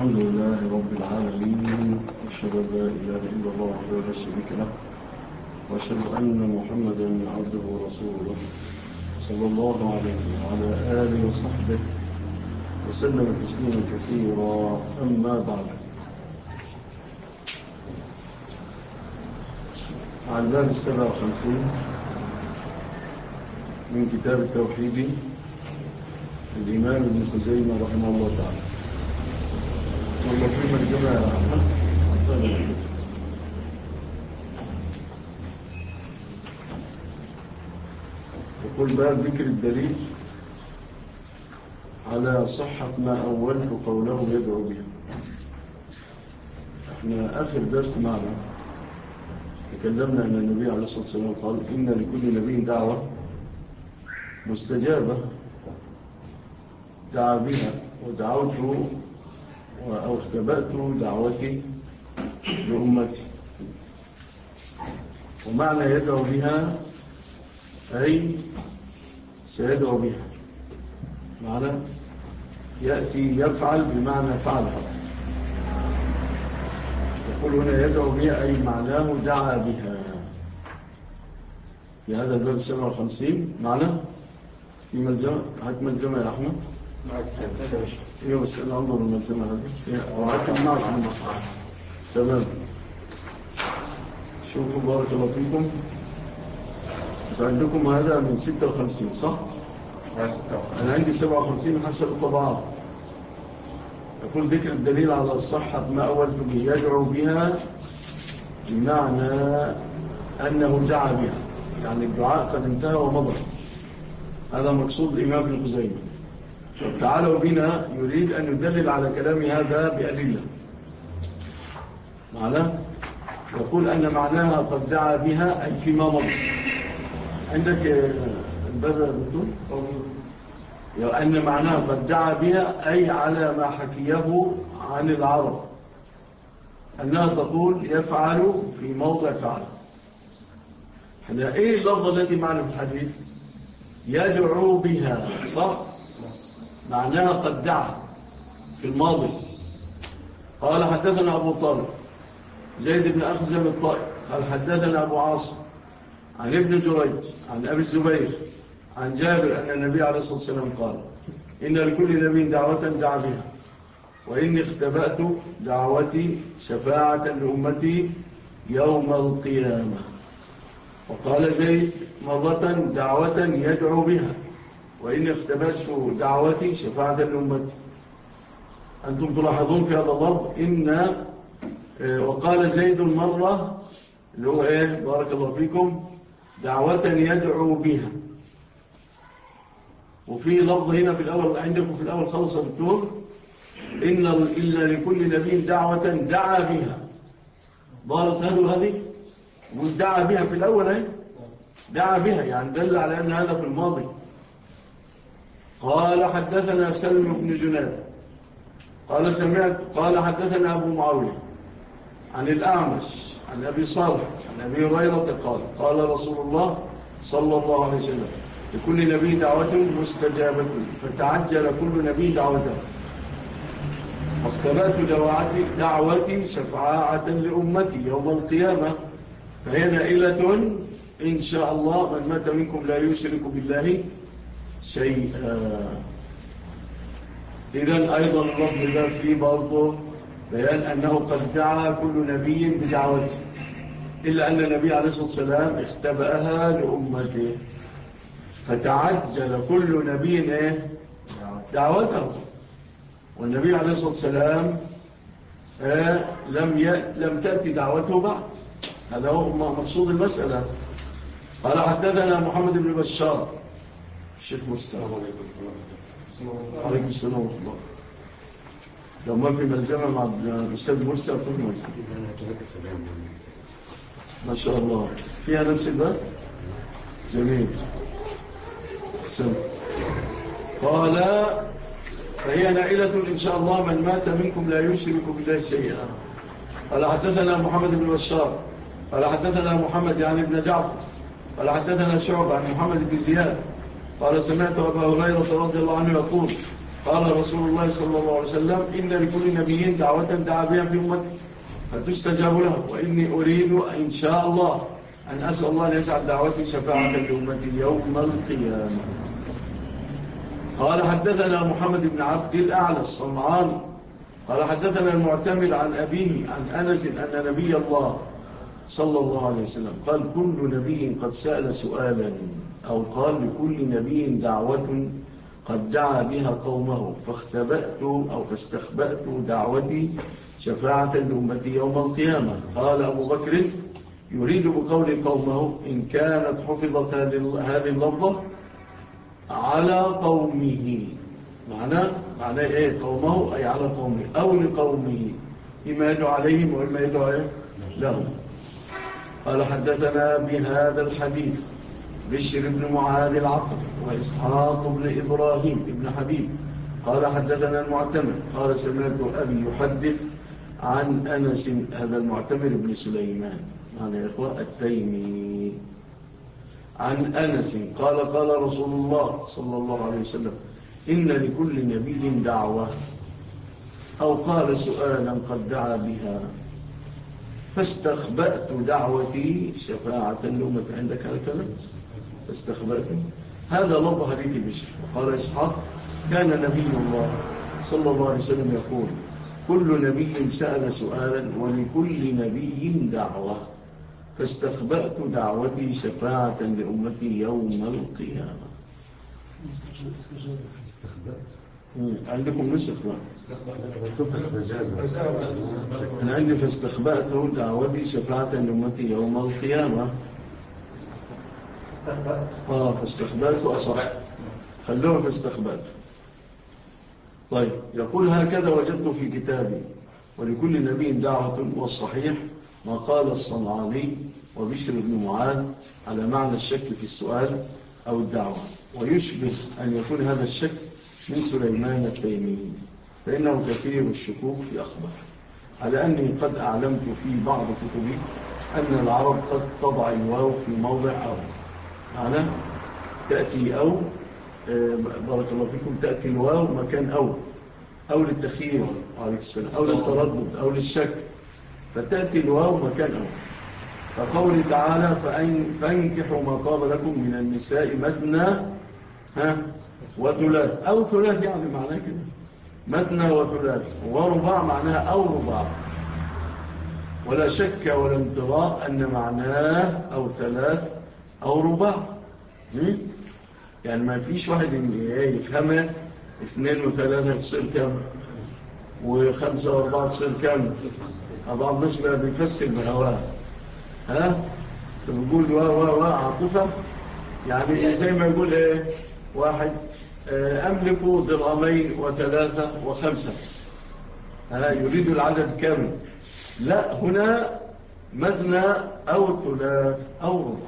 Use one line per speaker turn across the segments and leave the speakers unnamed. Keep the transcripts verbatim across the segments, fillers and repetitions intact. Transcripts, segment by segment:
الحمد لله رب العالمين، أشهد أن لا إله إلا الله وحده لا شريك له، وأشهد أن محمدا عبده ورسوله صلى الله عليه وعلى آله وصحبه وسلم تسليما كثيرا. أما بعد، على الباب السابع والخمسين من كتاب التوحيد الإمام ابن خزيمة رحمه الله تعالى. والله في ملزمة يا أحمد يقول باب ذكر الدليل على صحة ما أولت قوله يدعو به. احنا آخر درس معنا تكلمنا أن النبي عليه الصلاة والسلام قال إن لكل نبي دعوة مستجابة دعا بها، ودعوت أو اختبأت دعوتي لأمتي. ومعنى يدعو بها أي سيدعو بها، معنى يأتي يفعل بمعنى فعلها. يقول هنا يدعو بها أي معناه دعا بها. في هذا الباب السبعة والخمسين معنى في ملزمة. هات ملزمة يا أحمد. ايوه بس انا انظر الملزمه هذه او هكتب معك المقطع. تمام. شوفوا بارك الله فيكم، عندكم هذا من ستة وخمسين صح؟ انا عندي سبعة وخمسين حسب الطبعات. يقول ذكر الدليل على صحة ما أولت به يدعو بها بمعنى أنه دعا بها، يعني الدعاء قد انتهى ومضى. هذا مقصود الإمام ابن خزيمة. تعالوا بنا يريد أن يدلل على كلام هذا بأدلة. معناه يقول أن معناها قد دعا بها أي فيما مضى. عندك البذر بتقول أن معناها قد دعا بها أي على ما حكيه عن العرب أنها تقول يفعل في موضع فعل. احنا إيه اللفظة التي معنا في الحديث؟ يدعو بها صح؟ معناها قد دعا في الماضي. قال حدثنا أبو طالب زيد بن أخزم الطائي قال حدثنا أبو عاصم عن ابن جريج عن أبي الزبير عن جابر أن النبي عليه الصلاة والسلام قال إن لكل نبي دعوة دعا بها، وإني اختبأت دعوتي شفاعة لأمتي يوم القيامة. وقال زيد مرة دعوة يدعو بها، وإني اختبأت دعوتي شفاعة لأمتي. أنتم تلاحظون في هذا اللفظ إن وقال زيد مرة اللي هو إيه بارك الله فيكم دعوة يدعو بها. وفي لفظ هنا في الأول عندكم في الأول خلصة بتقول إن إلا لكل نبي دعوة دعا بها. ضارت هذه هذه ودعا بها في الأول اهي دعا بها، يعني دل على أن هذا في الماضي. قال حدثنا سلم بن جناد قال سمعت قال حدثنا أبو معاوية عن الأعمش عن أبي صالح عن أبي هريرة قال قال رسول الله صلى الله عليه وسلم لكل نبي دعوة مستجابة فتعجل كل نبي دعوته. واختبأت دعوتي شفاعة لأمتي يوم القيامة، فهي نائلة إن شاء الله من مات منكم لا يشرك بالله شيئا. إذن أيضا اللفظ ده فيه برضه بيان أنه قد دعا كل نبي بدعوته، إلا أن النبي عليه الصلاة والسلام اختبأها لأمته فتعجل كل نبي إيه؟ دعوته. والنبي عليه الصلاة والسلام آه لم, يأت لم تأتي دعوته بعد. هذا هو مقصود المسألة. قال حدثنا محمد بن بشار الشيخ مرسى عليكم السلام ورحمة الله. لو ما في ملزمة مع الأستاذ مرسى أقول مرسى ما شاء الله فيها نفس الباب. جميل أحسن. قال فهي نائلة إن شاء الله من مات منكم لا يشرك بالله شيئا. قال حدثنا محمد بن بشار قال حدثنا محمد يعني ابن جعفر قال حدثنا شعبة عن محمد بن زياد قال سمعت أبا هريرة رضي الله عنه يقول قال رسول الله صلى الله عليه وسلم إن لكل نبي دعوة دعا بها في أمته فتستجاب له، وإني أريد إن شاء الله أن أسأل الله أن يجعل دعوتي شفاعة لأمتي يوم القيامة. قال حدثنا محمد بن عبد الأعلى الصنعاني قال حدثنا المعتمر عن أبيه عن أنس أن نبي الله صلى الله عليه وسلم قال كل نبي قد سأل سؤالا، أو قال لكل نبي دعوة قد دعا بها قومه فاختبأت أو فاستخبأت دعوتي شفاعة لأمتي يوم القيامة. قال أبو بكر يريد بقول قومه إن كانت حفظت هذه اللفظة على قومه، معنى معنى إيه قومه أي على قومه أو لقومه، إما يدعو عليهم وإما يدعو لهم. قال حدثنا بهذا الحديث بشر بن معاذ العقل وإسحاق بن إبراهيم بن حبيب قال حدثنا المعتمر قال سمعت أبي يحدث عن أنس، هذا المعتمر بن سليمان عن إخوة التيمي عن أنس قال قال رسول الله صلى الله عليه وسلم إن لكل نبي دعوة، أو قال سؤالا قد دعا بها فاستخبأت دعوتي شفاعة لأمة. عندك هذا الكلام فاستخبأت، هذا لفظ حديث بشر. وقال إسحاق كان نبي الله صلى الله عليه وسلم يقول كل نبي سأل سؤالا ولكل نبي دعوة فاستخبأت دعوتي شفاعة لأمتي يوم القيامة. عندكم نسخ بقى أنا عندي فاستخبأت دعوتي شفاعة لأمتي يوم القيامة.
استخبأت
آه فاستخبأت أصح، خلوها فاستخبأت. طيب يقول هكذا وجدت في كتابي ولكل نبي دعوة، والصحيح ما قال الصنعاني وبشر بن معاذ على معنى الشك في السؤال أو الدعوة، ويشبه أن يكون هذا الشك من سليمان التيمي فإنه كثير الشكوك في أخبار، على أني قد أعلمت في بعض كتبي أن العرب قد تضع الواو في موضع أو، معنى تأتي أو بارك الله فيكم تأتي الواو مكان أو أو للتخيير عليه السلام أو للتردد أو للشك، فتأتي الواو مكان أو. فقول تعالى فانكحوا ما طاب لكم من النساء مثنى ها وثلاث، أو ثلاث يعني معناه كده مثنى وثلاث، ورباع معناها أو رباع، ولا شك ولا امتراء أن معناه أو ثلاث أو رباع. يعني ما فيش واحد يفهمها اثنين وثلاثة تصير كم وخمسة واربعة تصير كم. بعض الناس بيفسر بهواه، ها بيقول وا وا وا عاطفة، يعني زي ما يقول ايه واحد أملك درهمين وثلاثة وخمسة، ها يريد العدد كامل. لا، هنا مثنى أو ثلاث أو ربع.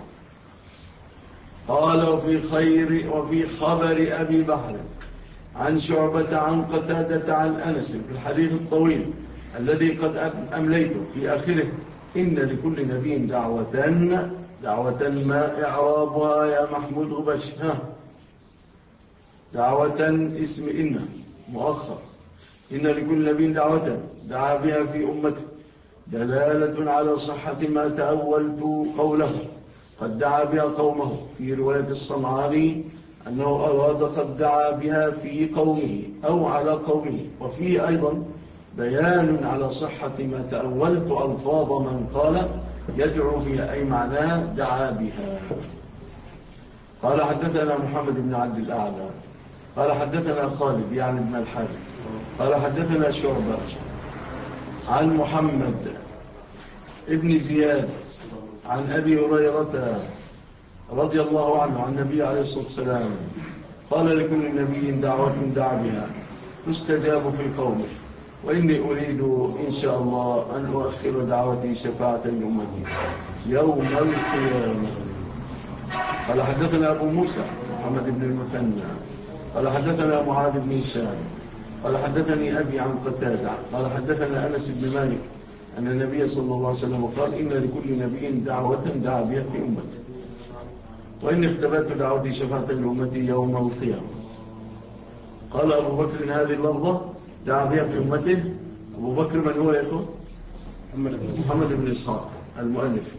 قال وفي خير وفي خبر أبي بحر عن شعبة عن قتادة عن أنس في الحديث الطويل الذي قد أمليته في آخره إن لكل نبي دعوة دعوة ما إعرابها يا محمود غبش. ها دعوة اسم إن مؤخر، إن لكل نبي دعوة دعا بها في أمته دلالة على صحة ما تأولت قوله قد دعا بها قومه، في رواية الصنعاني أنه أراد قد دعا بها في قومه أو على قومه، وفيه أيضا بيان على صحة ما تأولت ألفاظ من قال يدعو بها أي معناه دعا بها. قال حدثنا محمد بن عبد الأعلى قال حدثنا خالد يعني بن الحارث قال حدثنا شعبة عن محمد ابن زياد عن أبي هريرة رضي الله عنه عن النبي عليه الصلاة والسلام قال لكل نبي دعوة دعا بها تستجاب في قومه، وإني أريد إن شاء الله أن أؤخر دعوتي شفاعة لأمتي يوم القيامة. قال حدثنا أبو موسى محمد بن المثنى قال حدثنا معاذ بن هشام قال حدثني أبي عن قتادة قال حدثنا أنس بن مالك أن النبي صلى الله عليه وسلم قال إن لكل نبي دعوة دعا بها في أمته، وإني اختبأت دعوتي شفاعة لأمتي يوم القيامة. قال أبو بكر هذه اللفظة دعا بها في أمته. أبو بكر من هو يا إخوة؟ محمد بن إسحاق المؤلف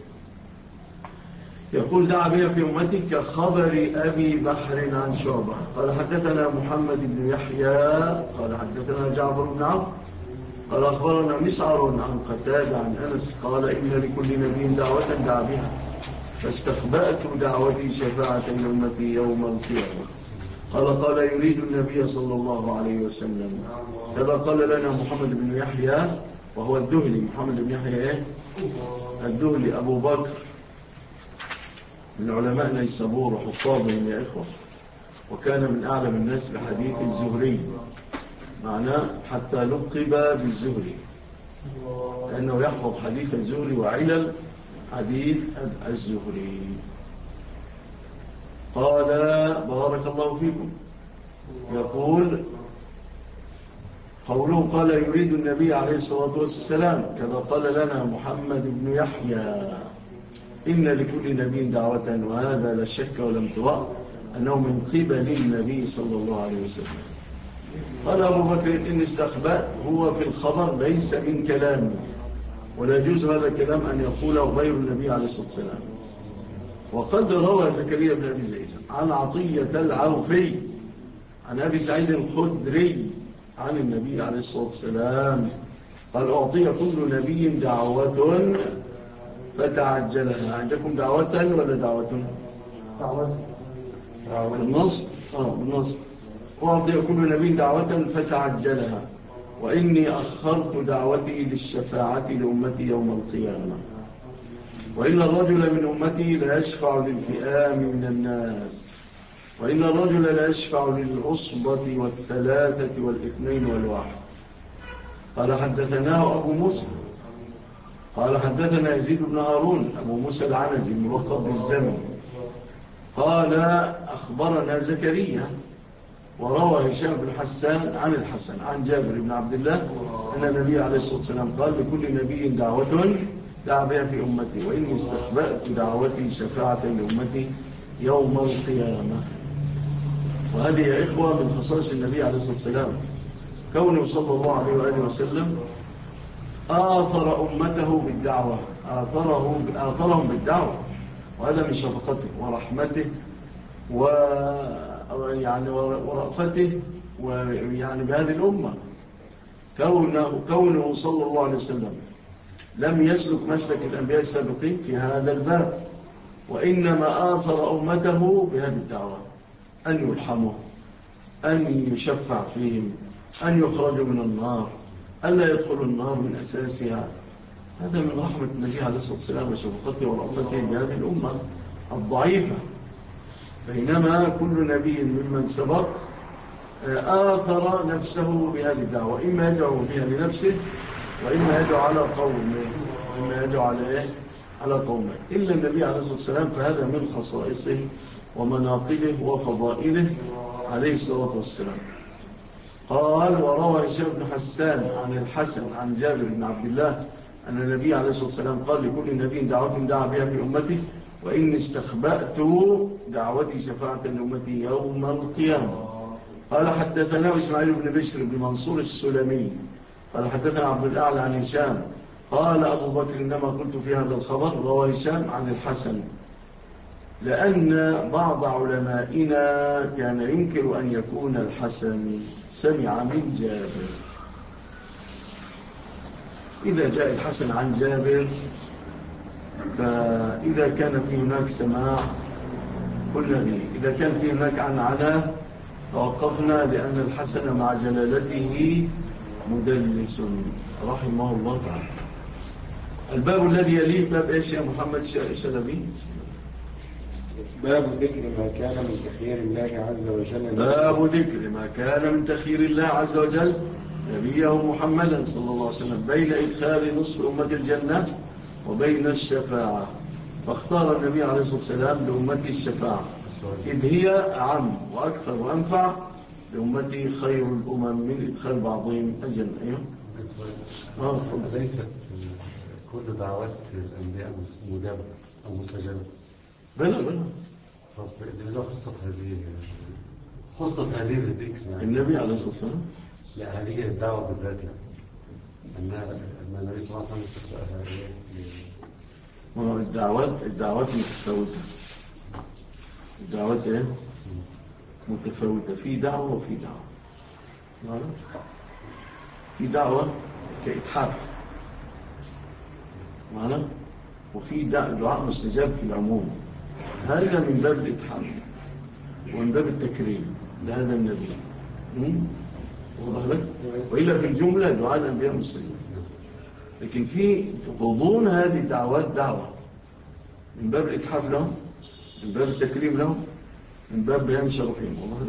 يقول دعا بها في أمته كخبر أبي بحر عن شعبة. قال حدثنا محمد بن يحيى قال حدثنا جعفر بن عمرو قال أخبرنا مسعر عن قتادة عن أنس قال إن لكل نبي دعوة دعا بها فاستخبأت دعوتي شفاعة لأمتي يوم القيامة. قال قال يريد النبي صلى الله عليه وسلم كذا قال لنا محمد بن يحيى وهو الدهلي. محمد بن يحيى إيه؟ الدهلي أبو بكر من علماء نيسابور وحفاظهم يا إخوة، وكان من أعلم الناس بحديث الزهري، معناه حتى لقب بالزهري لأنه يحفظ حديث الزهري وعلل حديث الزهري. قال بارك الله فيكم. يقول قوله قال يريد النبي عليه الصلاة والسلام كذا قال لنا محمد بن يحيى إن لكل نبي دعوة، وهذا لا شك ولم ترى أنه من قبل النبي صلى الله عليه وسلم. قال أبو بكر إن استخبأت هو في الخبر ليس من كلامه، ولا يجوز هذا الكلام أن يقوله غير النبي عليه الصلاة والسلام. وقد روى زكريا بن أبي زيد عن عطية العوفي عن أبي سعيد الخدري عن النبي عليه الصلاة والسلام قال أعطي كل نبي دعوة فتعجلها. عندكم دعوة ولا دعوة؟
دعوة
بالنصب. آه بالنصب. أعطي كل نبي دعوة فتعجلها وإني أخرت دعوتي للشفاعة لأمتي يوم القيامة. وإن الرجل من أمتي لا يشفع للفئام من الناس، وإن الرجل لا يشفع للعصبة والثلاثة والاثنين والواحد. قال حدثناه أبو موسى قال حدثنا يزيد بن هارون أبو موسى العنزي ملقب بالزمن قال أخبرنا زكريا وروى هشام بن حسان عن الحسن عن جابر بن عبد الله أن النبي عليه الصلاة والسلام قال لكل نبي دعوة دعا بها في أمتي وإني استخبأت دعوتي شفاعة لأمتي يوم القيامة. وهذه يا إخوة من خصائص النبي عليه الصلاة والسلام كونه صلى الله عليه وآله وسلم آثر أمته بالدعوة آثره آثرهم بالدعوة، وهذا من شفقته ورحمته ويعني ورأفته ويعني بهذه الأمة. كونه, كونه صلى الله عليه وسلم لم يسلك مسلك الأنبياء السابقين في هذا الباب، وإنما آثر أمته بهذه الدعوة أن يرحموا، أن يشفع فيهم، أن يخرجوا من النار، أن لا يدخلوا النار من أساسها. هذا من رحمة النبي عليه الصلاة والسلام وشفقته ورحمته بهذه الأمة الضعيفة. بينما كل نبي ممن سبق آثر نفسه بهذه الدعوة، إما يدعو بها لنفسه وإما يدعو على قومه إما يدعو على إيه؟ على قومه. إلا النبي عليه الصلاة والسلام فهذا من خصائصه ومناقبه وفضائله عليه الصلاة والسلام. قال وروى هشام بن حسان عن الحسن عن جابر بن عبد الله أن النبي عليه الصلاة والسلام قال لكل نبي دعوة دعا بها في أمتي وإني استخبأت دعوتي شفاعة لأمتي يوم القيامة. قال حدثنا إسماعيل بن بشر بن منصور السلمي قال حدثنا عبد الأعلى عن هشام قال أبو بكر إنما قلت في هذا الخبر روى هشام عن الحسن لأن بعض علمائنا كان ينكر أن يكون الحسن سمع من جابر. إذا جاء الحسن عن جابر فإذا كان في هناك سماع قلنا به، إذا كان في هناك عن عنا توقفنا لأن الحسن مع جلالته مدلس رحمه الله تعالى. الباب الذي يليه باب إيش يا محمد شلبي؟
باب ذكر ما كان من تخيير الله عز وجل
باب ذكر ما كان من تخيير الله عز وجل نبيه محمدا صلى الله عليه وسلم بين إدخال نصف أمة الجنة وبين الشفاعة. فاختار النبي عليه الصلاة والسلام لأمته الشفاعة إذ هي أعم وأكثر وأنفع لأمته خير الأمم من إدخال بعضهم الجنة. أيوه
آه. ليست كل دعوات الأنبياء مجابة أو مستجابة؟
بلى بلى.
طب لماذا خصت هذه خصت هذه الذكر يعني
النبي عليه الصلاة والسلام؟
لا، هذه الدعوة بالذات يعني أن أن النبي صلى الله عليه وسلم
ما الدعوات الدعوات متفاوتة. الدعوات ايه؟ متفاوتة، في دعوة وفي دعوة. في دعوة كإتحاف معنا، وفي دعاء مستجاب في العموم. هذا من باب الإتحاف ومن باب التكريم لهذا النبي. وإلا في الجملة دعاء الأنبياء مستجاب، لكن في غضون هذه الدعوات دعوة من باب الإتحاف لهم، من باب التكريم لهم، من باب بيان شرفهم. والله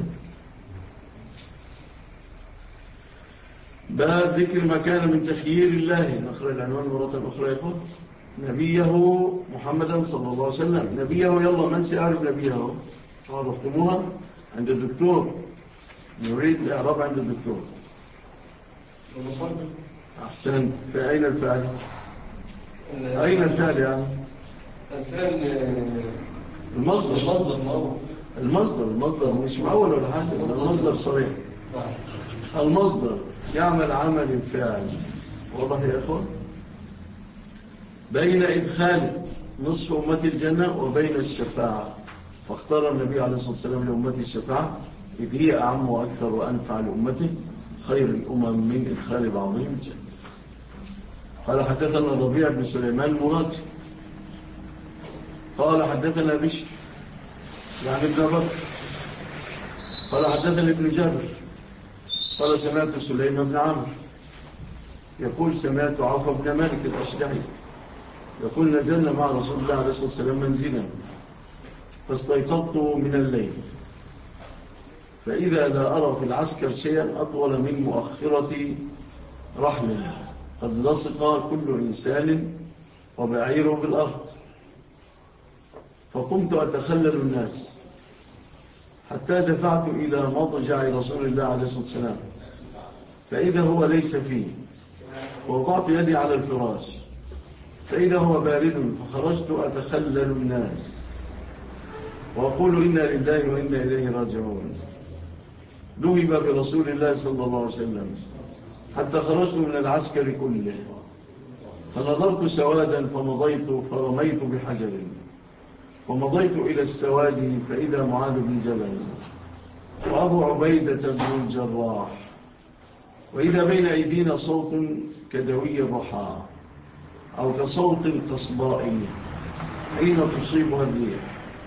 باب ذكر ما كان من تخيير الله. نقرأ العنوان مرة أخرى يا إخوان. نبيه محمدا صلى الله عليه وسلم. نبيه، يلا من سيعرف نبيه؟ عرفتموها عند الدكتور. نريد الإعراب عند الدكتور. أحسن. فأين الفعل؟ أين الفعل يعني؟
الفعل
المصدر.
المصدر معروف.
المصدر المصدر مش معول ولا حاجة، المصدر صريح. المصدر يعمل عمل الفعل. واضح يا إخوان؟ بين إدخال نصف أمة الجنة وبين الشفاعة، فاختار النبي عليه الصلاة والسلام لأمته الشفاعة إذ هي أعم وأكثر وأنفع لأمته، خير الأمم من إدخال بعضهم الجنة. قال حدثنا الربيع بن سليمان المراد قال حدثنا بشر يعني ابن بكر قال حدثنا ابن جابر قال سمعت سليم بن عمرو يقول سمعت عوف بن مالك الأشجعي يقول نزلنا مع رسول الله عليه الصلاة والسلام منزلا فاستيقظت من الليل فإذا لا أرى في العسكر شيئا أطول من مؤخرة رحل قد لصق كل إنسان وبعيره بالأرض، فقمت أتخلل الناس حتى دفعت إلى مضجع رسول الله عليه الصلاة والسلام فإذا هو ليس فيه، ووضعت يدي على الفراش فإذا هو بارد، فخرجت أتخلل الناس وأقول إنا لله وإنا إليه راجعون. ذهب برسول الله صلى الله عليه وسلم حتى خرجت من العسكر كله، فنظرت سوادا فمضيت فرميت بحجر، ومضيت إلى السواد فإذا معاذ بن جبل وأبو عبيدة بن الجراح، وإذا بين أيدينا صوت كدوي الرحى أو كصوت القصباء حين تصيبها الريح،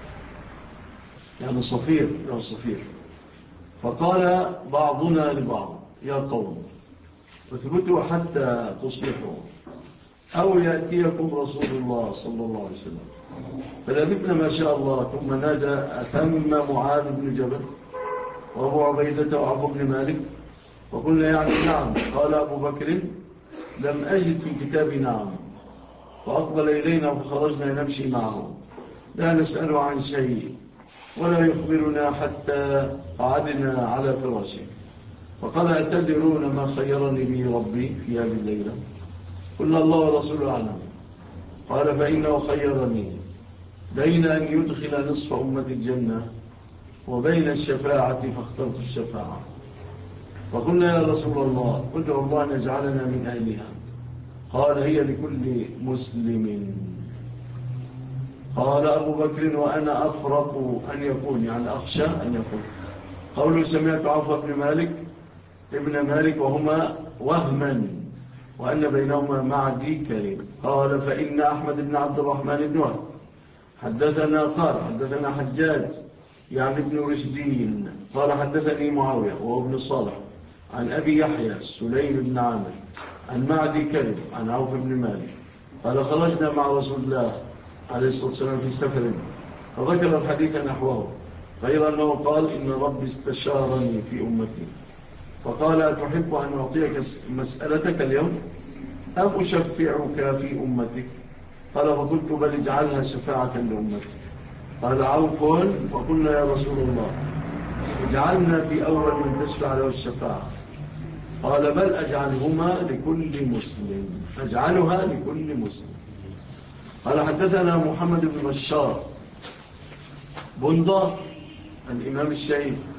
يعني صفير يا صفير. فقال بعضنا لبعض يا قوم اثبتوا حتى تصلحوا أو يأتيكم رسول الله صلى الله عليه وسلم. فلبثنا ما شاء الله، ثم نادى أثم معاذ بن جبل وأبو عبيدة وعفو بن مالك، وقلنا يعني نعم. قال أبو بكر لم أجد في كتابي نعم، فأقبل إلينا فخرجنا نمشي معه لا نسأل عن شيء ولا يخبرنا حتى قعدنا على فراشه، فقال أتدرون ما خيرني به ربي في هذه الليلة؟ قلنا الله ورسوله أعلم. قال فإنه خيرني بين أن يدخل نصف أمة الجنة وبين الشفاعة فاخترت الشفاعة. فقلنا يا رسول الله ادعو الله أن يجعلنا من أهلها. قال هي لكل مسلم. قال أبو بكر وأنا أفرق أن يكون، يعني أخشى أن يكون. قوله سمعت عوف بن مالك ابن مالك وهما وهما وأن بينهما معدي كريم. قال فإن أحمد بن عبد الرحمن بن وهب حدثنا قال حدثنا حجاج يعني ابن رشدين قال حدثني معاوية وهو ابن صالح عن أبي يحيى سليم بن عامر عن معدي كريم عن عوف بن مالك قال خرجنا مع رسول الله عليه الصلاة والسلام في سفر، فذكر الحديث نحوه غير أنه قال إن ربي استشارني في أمتي فقال أتحب أن أعطيك مسألتك اليوم أم أشفعك في أمتك؟ قال فقلت بل اجعلها شفاعة لأمتك. قال عوف فقلنا يا رسول الله اجعلنا في أول من تشفع له الشفاعة. قال بل أجعلهما لكل مسلم، أجعلها لكل مسلم. قال حدثنا محمد بن بشار بندر الإمام الشهيد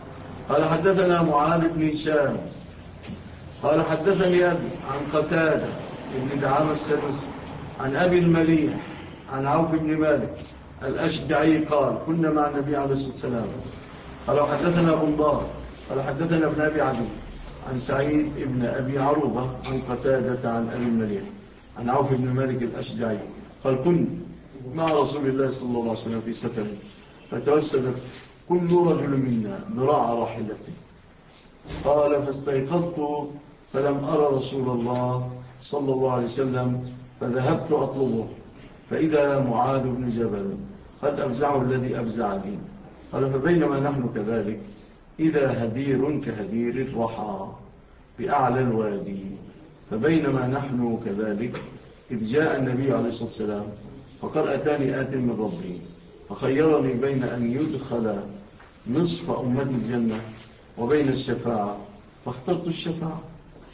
قال حدثنا معاذ بن هشام قال حدثني أبي عن قتادة بن دعامة السدوسي عن أبي المليح عن عوف بن مالك الأشجعي قال كنا مع النبي عليه الصلاة والسلام. قال حدثنا أبو الضار قال حدثنا ابن أبي عدي عن سعيد بن أبي عروبة عن قتادة عن أبي المليح عن عوف بن مالك الأشجعي قال كنا مع رسول الله صلى الله عليه وسلم في سفر فتوسدت كل رجل منا ذراع راحلته. قال فاستيقظت فلم أرى رسول الله صلى الله عليه وسلم فذهبت أطلبه فإذا معاذ بن جبل قد أفزعه الذي أفزعني. قال فبينما نحن كذلك إذا هدير كهدير الرحى بأعلى الوادي. فبينما نحن كذلك إذ جاء النبي عليه الصلاة والسلام فقال أتاني آت من ربي فخيرني بين أن يدخل نصف أمة الجنة وبين الشفاعة فاخترت الشفاعة.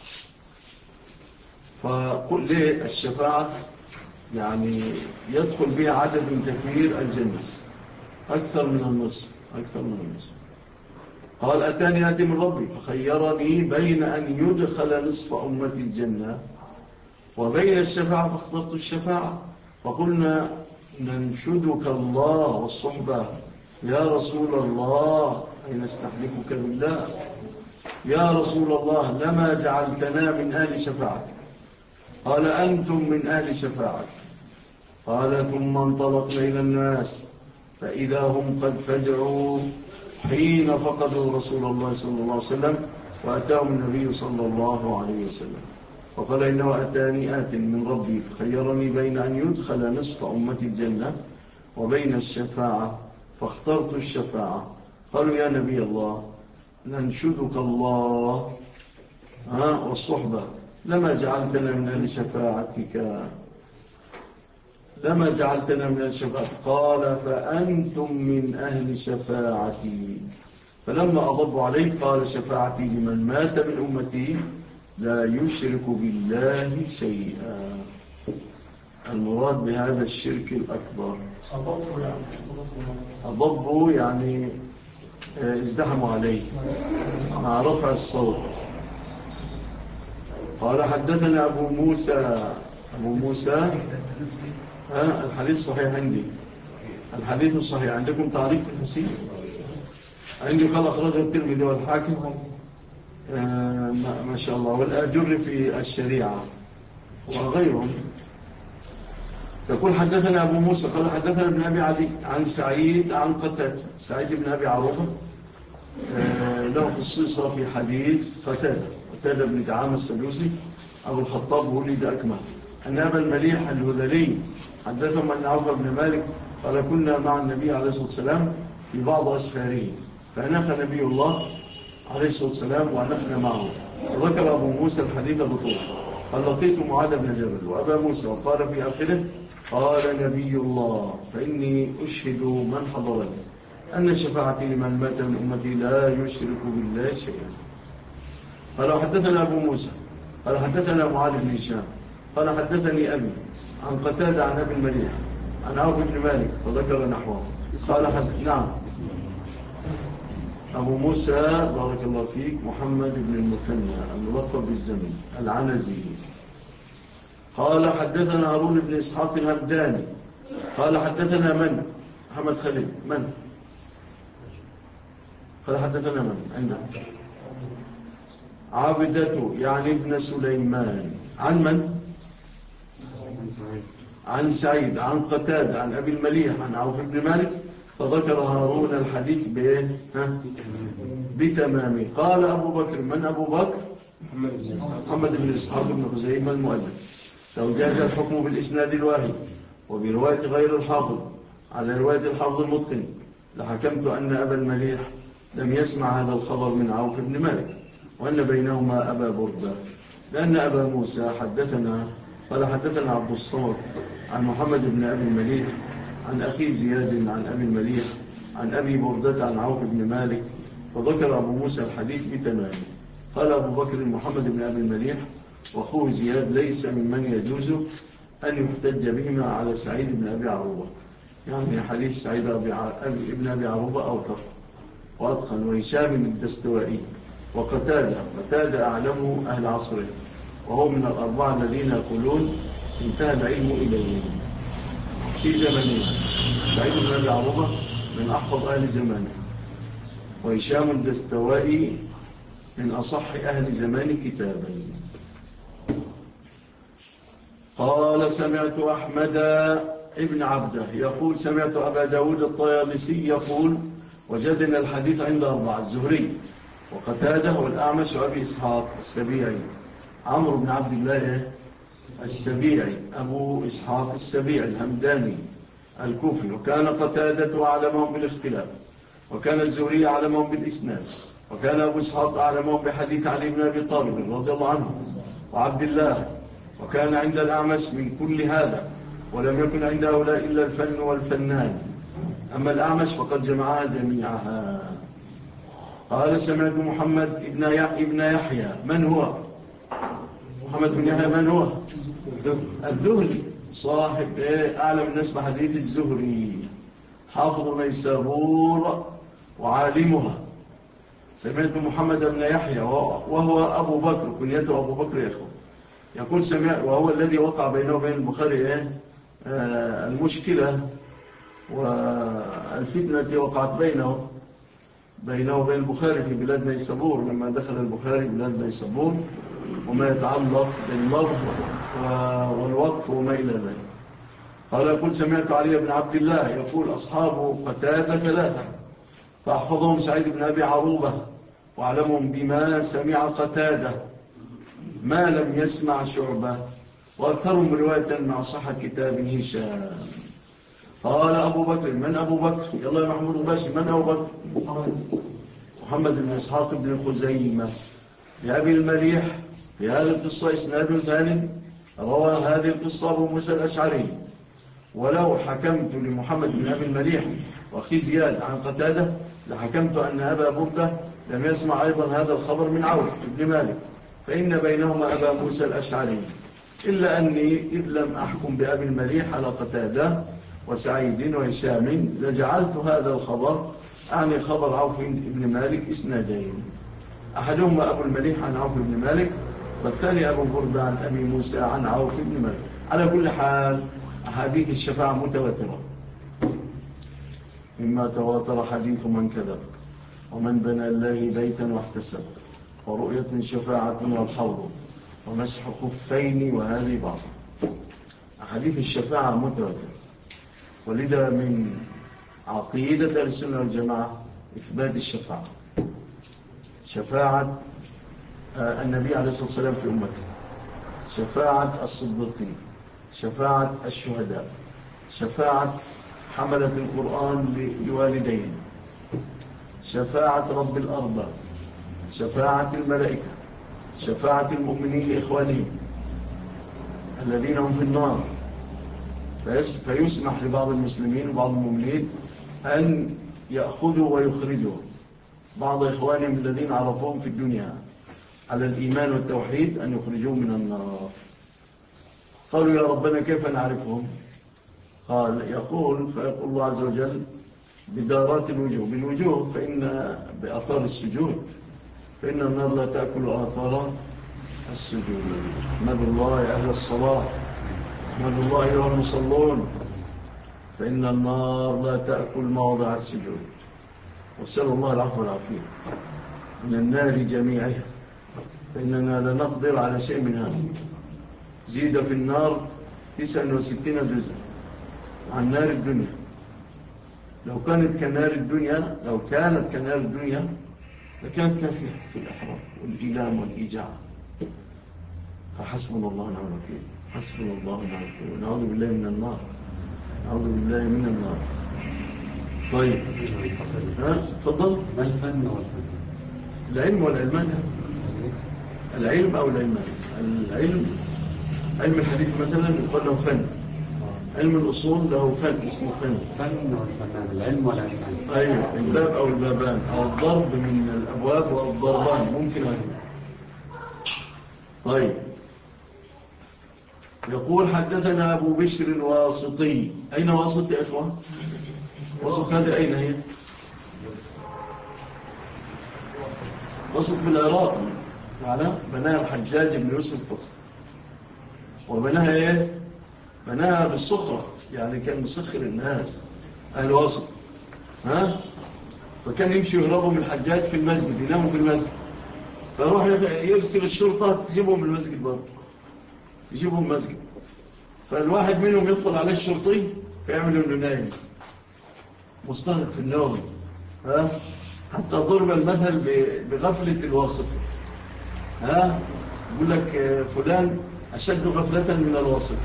فقل ليه الشفاعة؟ يعني يدخل بها عدد كثير الجنة أكثر من النصف أكثر من النصف. قال أتاني آتي من ربي فخيرني بين أن يدخل نصف أمة الجنة وبين الشفاعة فاخترت الشفاعة. فقلنا ننشدك الله والصحبة يا رسول الله أي نستحلفك بالله يا رسول الله لما جعلتنا من أهل شفاعتك. قال أنتم من أهل شفاعتك. قال ثم انطلقنا إلى الناس فإذا هم قد فزعوا حين فقدوا رسول الله صلى الله عليه وسلم وأتاهم النبي صلى الله عليه وسلم فقال إنه أتاني آت من ربي فخيرني بين أن يدخل نصف أمة الجنة وبين الشفاعة فاخترت الشفاعة. قالوا يا نبي الله ننشدك الله ها والصحبة لما جعلتنا من أهل شفاعتك لما جعلتنا من أهل شفاعتك. قال فأنتم من أهل شفاعتي. فلما أضبوا عليه قال شفاعتي لمن مات من أمتي لا يشرك بالله شيئا. المراد بهذا الشرك الأكبر. أضبوا يعني ازدحموا عليه مع رفع الصوت. قال حدثنا أبو موسى أبو موسى ها الحديث صحيح عندي الحديث الصحيح عندكم تعريف في الحسين عندي قال أخرجه الترمذي والحاكم آه ما شاء الله والآجر في الشريعة وغيرهم. يقول حدثنا أبو موسى قال حدثنا ابن أبي عدي عن سعيد عن قتادة سعيد بن أبي عروبة آه له خصيصة في حديث قتادة قتادة بن دعامة السدوسي أبو الخطاب ولد أكمل أن أبا المليح الهذلي حدثهم أن عوف بن مالك قال كنا مع النبي عليه الصلاة والسلام في بعض أسفاره فأنخ نبي الله عليه الصلاة والسلام وأنخنا معه. وذكر أبو موسى الحديث بطول قال لقيت معاذ بن جبل وأبا موسى وقال في آخره قال نبي الله فإني أشهد من حضرني أن شفاعتي لمن مات من أمتي لا يشرك بالله شيئا. قال حدثنا أبو موسى قال حدثنا معاذ بن هشام قال حدثني أبي عن قتادة عن أبي المليح عن عوف بن مالك فذكر نحوه. قال حد... نعم أبو موسى بارك الله فيك محمد بن المثنى الملقب بالزمن العنزي. قال حدثنا هارون بن إسحاق الهمداني قال حدثنا من محمد خليل من قال حدثنا من عندك عابدته يعني ابن سليمان عن من عن سعيد عن قتادة عن أبي المليح عن عوف بن مالك فذكر هارون الحديث بإيه بتمامه. قال أبو بكر من أبو بكر محمد بن إسحاق بن خزيمة المؤلف لو جاز الحكم بالإسناد الواحد وبرواية غير الحافظ على رواية الحافظ المتقن لحكمت أن أبا المليح لم يسمع هذا الخبر من عوف بن مالك وأن بينهما أبا بردة لأن أبا موسى حدثنا قال حدثنا عبد الصمد عن محمد بن أبي المليح عن أخي زياد عن أبي المليح عن أبي بردة عن عوف بن مالك وذكر أبو موسى الحديث بتمامه. قال أبو بكر محمد بن أبي المليح وأخوه زياد ليس ممن يجوز أن يحتج بهما على سعيد بن أبي عروبة يعني حديث سعيد ابن أبي عروبة أوثق وأتقن، وهشام الدستوائي، وقتادة. قتادة أعلمه أهل عصره، وهو من الأربعة الذين يقولون انتهى العلم إليهم في زمنه. سعيد بن أبي عروبة من أحفظ أهل زمانه، وهشام الدستوائي من أصح أهل زمان كتابا. قال سمعت أحمد ابن عبده يقول سمعت أبا داود الطيالسي يقول وجدنا الحديث عند أربعة: الزهري وقتاده والأعمش وأبي إسحاق السبيعي. عمرو بن عبد الله السبيعي أبو إسحاق السبيعي الهمداني الكوفي. وكان قتادة أعلمهم بالاختلاف، وكان الزهري أعلمهم بالإسناد، وكان أبو إسحاق أعلمهم بحديث علي بن أبي طالب رضي الله عنه وعبد الله. وكان عند الأعمش من كل هذا، ولم يكن عند هؤلاء إلا الفن والفنان. أما الأعمش فقد جمعها جميعها. قال سمعت محمد ابن ابن يحيى. من هو محمد بن يحيى؟ من هو؟ الذهلي، صاحب أعلم الناس بحديث الزهري، حافظ نيسابور وعالمها. سمعت محمد بن يحيى وهو أبو بكر، كنيته أبو بكر يا أخوة. يقول سمع، وهو الذي وقع بينه وبين البخاري آه المشكلة والفتنة التي وقعت بينه بينه وبين البخاري في بلاد نيسابور لما دخل البخاري بلاد نيسابور، وما يتعلق باللفظ والوقف وما إلى ذلك. قال يقول سمعت علي بن عبد الله يقول أصحاب قتادة ثلاثة، فأحفظهم سعيد بن أبي عروبة، وأعلمهم بما سمع قتادة ما لم يسمع شعبة، وأكثرهم رواية مع صحة كتاب هشام. قال أبو بكر. من أبو بكر؟ يلا يا محمود الباشي، من أبو بكر؟ محمد بن إسحاق بن خزيمة لأبي المليح. في هذه القصة إسناد ثاني روى هذه القصة أبو موسى الأشعري. ولو حكمت لمحمد بن أبي المليح وأخي زياد عن قتادة لحكمت أن أبا بردة لم يسمع أيضا هذا الخبر من عوف بن مالك، فإن بينهما أبا موسى الأشعري. إلا أني إذ لم أحكم بأبي المليح على قتادة وسعيد وهشام لجعلت هذا الخبر أعني خبر عوف بن مالك إسنادين، أحدهما أبو المليح عن عوف بن مالك، والثاني أبو بردة عن أبي موسى عن عوف بن مالك. على كل حال أحاديث الشفاعة متواترة، مما تواتر حديث من كذب ومن بنى الله بيتا واحتسب، ورؤية شفاعة والحوض، ومسح خفين، وهذه بعض أحاديث الشفاعة متواترة. ولذا من عقيدة السنة والجماعة إثبات الشفاعة، شفاعة النبي عليه الصلاة والسلام في أمته، شفاعة الصديقين، شفاعة الشهداء، شفاعة حملة القرآن لوالدين، شفاعة رب الأرباب، شفاعة الملائكة، شفاعة المؤمنين لإخوانهم الذين هم في النار، فيسمح لبعض المسلمين وبعض المؤمنين أن يأخذوا ويخرجوا بعض إخوانهم الذين عرفوهم في الدنيا على الإيمان والتوحيد، أن يخرجوهم من النار. قالوا يا ربنا كيف نعرفهم؟ قال يقول فيقول الله عز وجل بدارات الوجوه، بالوجوه فإن بأثار السجود، فإن النار لا تأكل آثار السجود. احمد الله يا أهل الصلاة، احمد الله أيها المصلون، فإن النار لا تأكل مواضع السجود. وسأل الله العفو والعافية من النار جميعها، فإننا لا نقدر على شيء من هذا. زيد في النار تسعة وستين جزء عن نار الدنيا. لو كانت كنار الدنيا لو كانت كنار الدنيا لكانت كافية في الإحراق والإيلام والإيجاع. فحسبنا الله ونعم الوكيل، حسبنا الله ونعم الوكيل، نعوذ بالله من النار، نعوذ بالله من النار. طيب ها تفضل.
ما الفن والفن؟
العلم والعلمان، العلم أو العلمان. العلم علم الحديث مثلا يقول له فن، علم الأصول له فن اسمه فن.
الفن والفنان، العلم والعلمان.
أيوة، الباب أو البابان أو الضرب من الأبواب أو الضربان ممكن أن. طيب يقول حدثنا أبو بشر الواسطي. أين واسط يا إخوة؟ واسط هذه أين هي؟ وسط بالعراق معناه بناها الحجاج بن يوسف الفقر، وبناها ايه؟ بناها بالصخرة، يعني كان مسخر الناس أهل وسط. ها؟ فكان يمشي يهربوا من الحجاج في المسجد، يناموا في المسجد، فيروح يرسل الشرطة تجيبهم من المسجد برضه، يجيبهم المسجد، فالواحد منهم يدخل عليه الشرطي فيعمل انه نايم مستغرق في النوم. ها؟ حتى ضرب المثل بغفلة الواسطي. ها؟ يقول لك فلان أشد غفلة من الواسطي.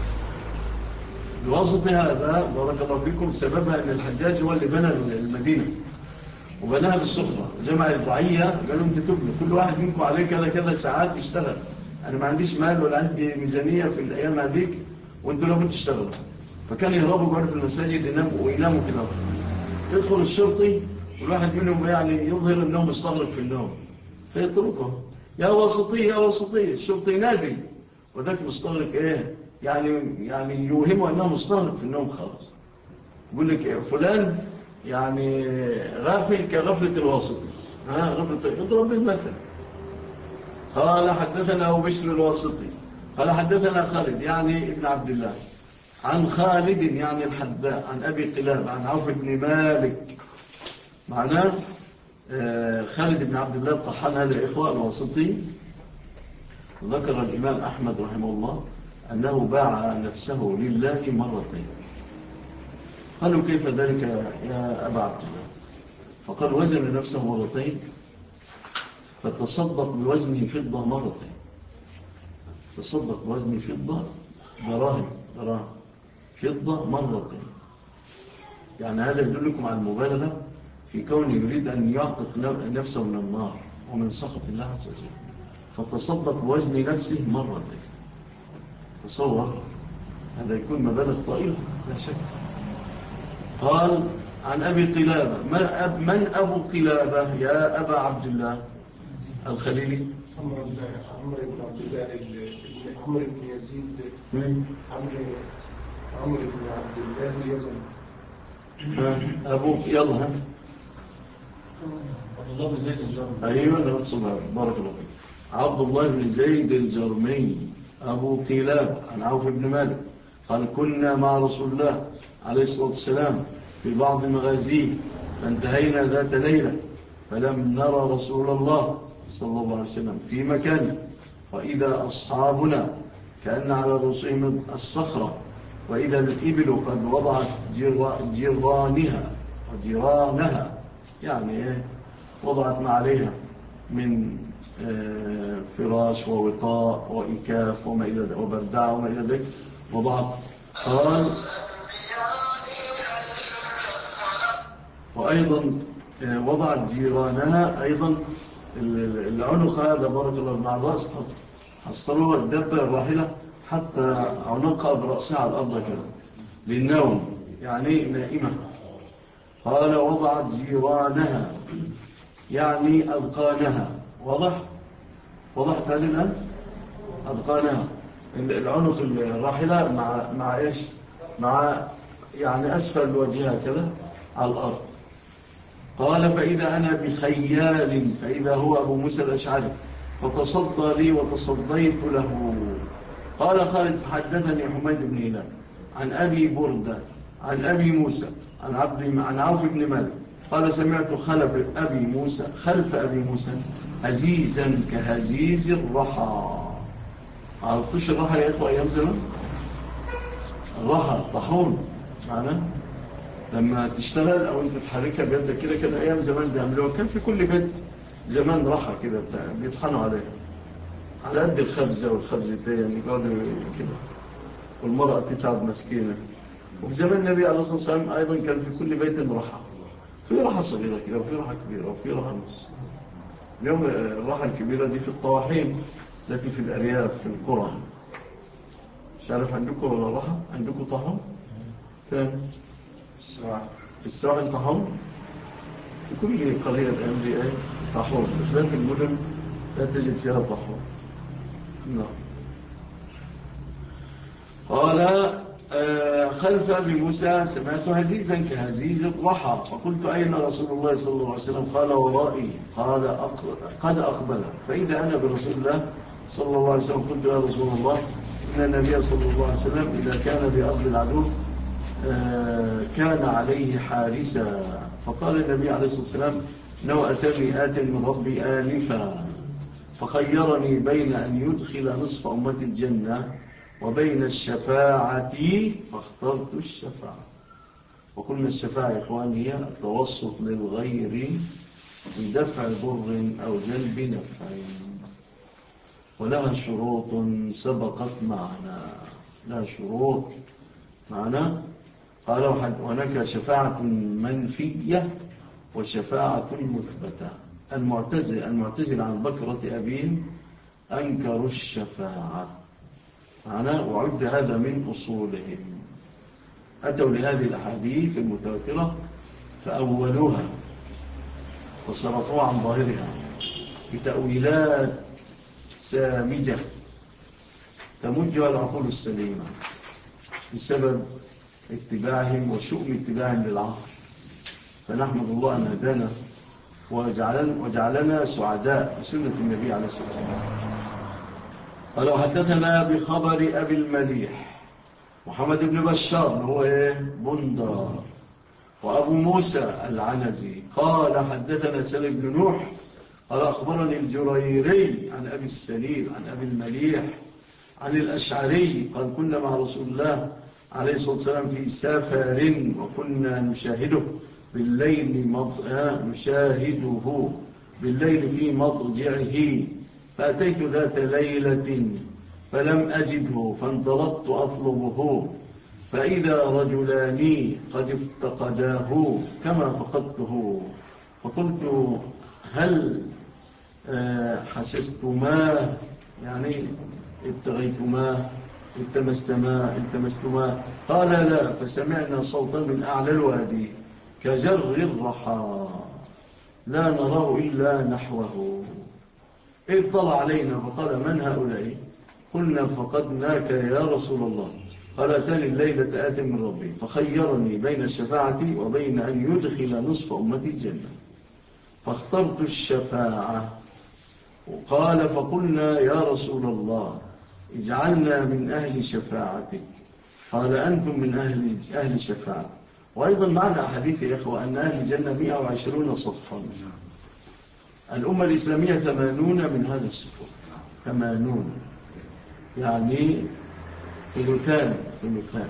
الواسطي هذا بارك الله فيكم سببها أن الحجاج هو اللي بنى المدينة وبناها بالصخرة، جمع الرعية قال لهم تتبنوا كل واحد منكم عليه كذا كذا ساعات يشتغل، أنا ما عنديش مال ولا عندي ميزانية في الأيام هذيك وانتوا لابد تشتغلوا. فكان يهربوا بره في المساجد يناموا ويناموا كده، يدخل الشرطي والواحد منهم يعني يظهر أنه مستغرق في النوم فيتركه، يا وسطي يا وسطي، الشرطي ينادي وذاك مستغرق ايه يعني يعني يوهمه أنه مستغرق في النوم خالص. يقول لك فلان يعني غافل كغفلة الواسطي. ها غفلة اضرب بالمثل. قال حدثنا أبو بشر الواسطي قال حدثنا خالد يعني ابن عبد الله عن خالد يعني الحذاء عن أبي قلاب عن عوف بن مالك. معناه خالد بن عبد الله الطحان هذا الإخوة الواسطي. ذكر الإمام أحمد رحمه الله أنه باع نفسه لله مرتين. قالوا كيف ذلك يا أبا عبد الله؟ فقال وزن نفسه مرتين فتصدق بوزنه فضة مرتين. تصدق بوزنه فضة دراهم دراهم فضة مرتين. يعني هذا يدلكم على المبالغة في كونه يريد أن يعتق نفسه من النار ومن سخط الله عز وجل، فتصدق بوزن نفسه مرتين. تصور هذا يكون مبالغ طائلة لا شك. قال عن أبي قلابة من أبو قلابة يا أبا عبد الله الخليلي؟
عمرو بن عبد الله عمرو بن يزيد عمرو بن عبد الله اليزني.
أبو يلا ها
عبد الله بن زيد الجرمي.
أيوة أنا أقصدها بارك الله فيك. عبد الله بن زيد الجرمي أبو قلاب عن عوف بن مالك قال كنا مع رسول الله عليه الصلاة والسلام في بعض مغازيه فانتهينا ذات ليلة فلم نرى رسول الله صلى الله عليه وسلم في مكان، وإذا أصحابنا كأن على رؤوسهم الصخرة، وإذا الإبل قد وضعت جيرانها وجيرانها يعني وضعت ما عليها من فراش ووطاء وإكاف وما إلى ذلك وبردع وما إلى ذلك وضعت. قال وأيضا وضعت جيرانها أيضا العنق هذا بارك الله مع الرأس حصلوا الدبة الراحلة حتى عنقها برأسها على الأرض كده للنوم يعني نائمة. قال وضعت جيرانها يعني أذقانها. واضح؟ وضحت هذه الآن؟ أذقانها العنق الراحلة مع مع إيش؟ مع يعني أسفل وجهها كذا على الأرض. قال فإذا أنا بخيال فإذا هو أبو موسى الأشعري فتصدى لي وتصديت له. قال خالد حدثني حميد بن هلال عن أبي بردة عن أبي موسى عن عبد عن عوف بن مالك قال سمعت خلف أبي موسى خلف أبي موسى هزيزا كهزيز الرحى. عرفتوش الرحى يا إخوة أيام زمان؟ الرحى طحون معنا لما تشتغل أو أنت تحركها بيدك كده كده أيام زمان بيعملوها. كان في كل بيت زمان رحى كده بيطحنوا عليها على قد الخبزة والخبزتين يقعدوا كده والمرأة تتعب مسكينة. وفي زمان النبي عليه الصلاة والسلام أيضا كان في كل بيت رحى، في رحى صغيرة كده وفي رحى كبيرة وفي رحى نص. اليوم الرحى الكبيرة دي في الطواحين التي في الأرياف في القرى. مش عارف عندكم رحى؟ عندكم طحن؟ فين؟ في السواحل طحن؟ في كل قرية الآن دي ايه طحن، بخلاف المدن لا تجد فيها طحن. نعم. قال خلف أبي موسى سمعت هزيزا كهزيز الضحى، فقلت أين رسول الله صلى الله عليه وسلم؟ قال ورائي. قال قد أقبل، فإذا أنا برسول الله صلى الله عليه وسلم قلت يا رسول الله إن النبي صلى الله عليه وسلم إذا كان بأرض العدو كان عليه حارسا، فقال النبي عليه الصلاة والسلام إنه أتاني آت من ربي آنفا فخيرني بين أن يدخل نصف أمة الجنة وبين الشفاعة فاخترت الشفاعة. وقلنا الشفاعة يا إخواني هي التوسط للغير بدفع ضر أو جلب نفع، ولها شروط سبقت معنا. لها شروط معنا. قال هناك شفاعة منفية وشفاعة مثبتة. المعتزل المعتزل عن بكرة أبيهم أنكروا الشفاعة معنا، وعد هذا من أصولهم. أتوا لهذه الأحاديث المتواترة فأولوها وصرفوها عن ظاهرها بتأويلات سامجة تمجها العقول السليمة بسبب اتباعهم وشؤم اتباعهم للعقل. فنحمد الله أن هدانا وجعلنا, وجعلنا سعداء بسنة النبي عليه الصلاة والسلام. قال وحدثنا بخبر أبي المليح محمد بن بشار هو إيه بندار، وأبو موسى العنزي قال حدثنا سلم بن نوح قال أخبرني الجريري عن أبي السليم عن أبي المليح عن الأشعري قال كنا مع رسول الله عليه الصلاة والسلام في سفر وكنا نشاهده بالليل مض... نشاهده بالليل في مضجعه، فأتيت ذات ليلة فلم أجده فانطلقت أطلبه، فإذا رجلان قد افتقداه كما فقدته، فقلت هل حسستما يعني ابتغيتما التمستما التمستما؟ قال لا، فسمعنا صوتا من أعلى الوادي كجر الرحى لا نراه إلا نحوه، إذ طلع علينا فقال من هؤلاء؟ قلنا فقدناك يا رسول الله. قال أتاني الليلة آت من ربي فخيرني بين الشفاعة وبين أن يدخل نصف أمتي الجنة فاخترت الشفاعة. وقال فقلنا يا رسول الله اجعلنا من أهل شفاعتك. قال أنتم من أهل, أهل شفاعتك. وأيضا معنى أحاديث يا إخوة أن أهل الجنة مئة وعشرون صفا، الأمة الإسلامية ثمانون من هذا الصفوف، ثمانون يعني ثلثان ثلثان.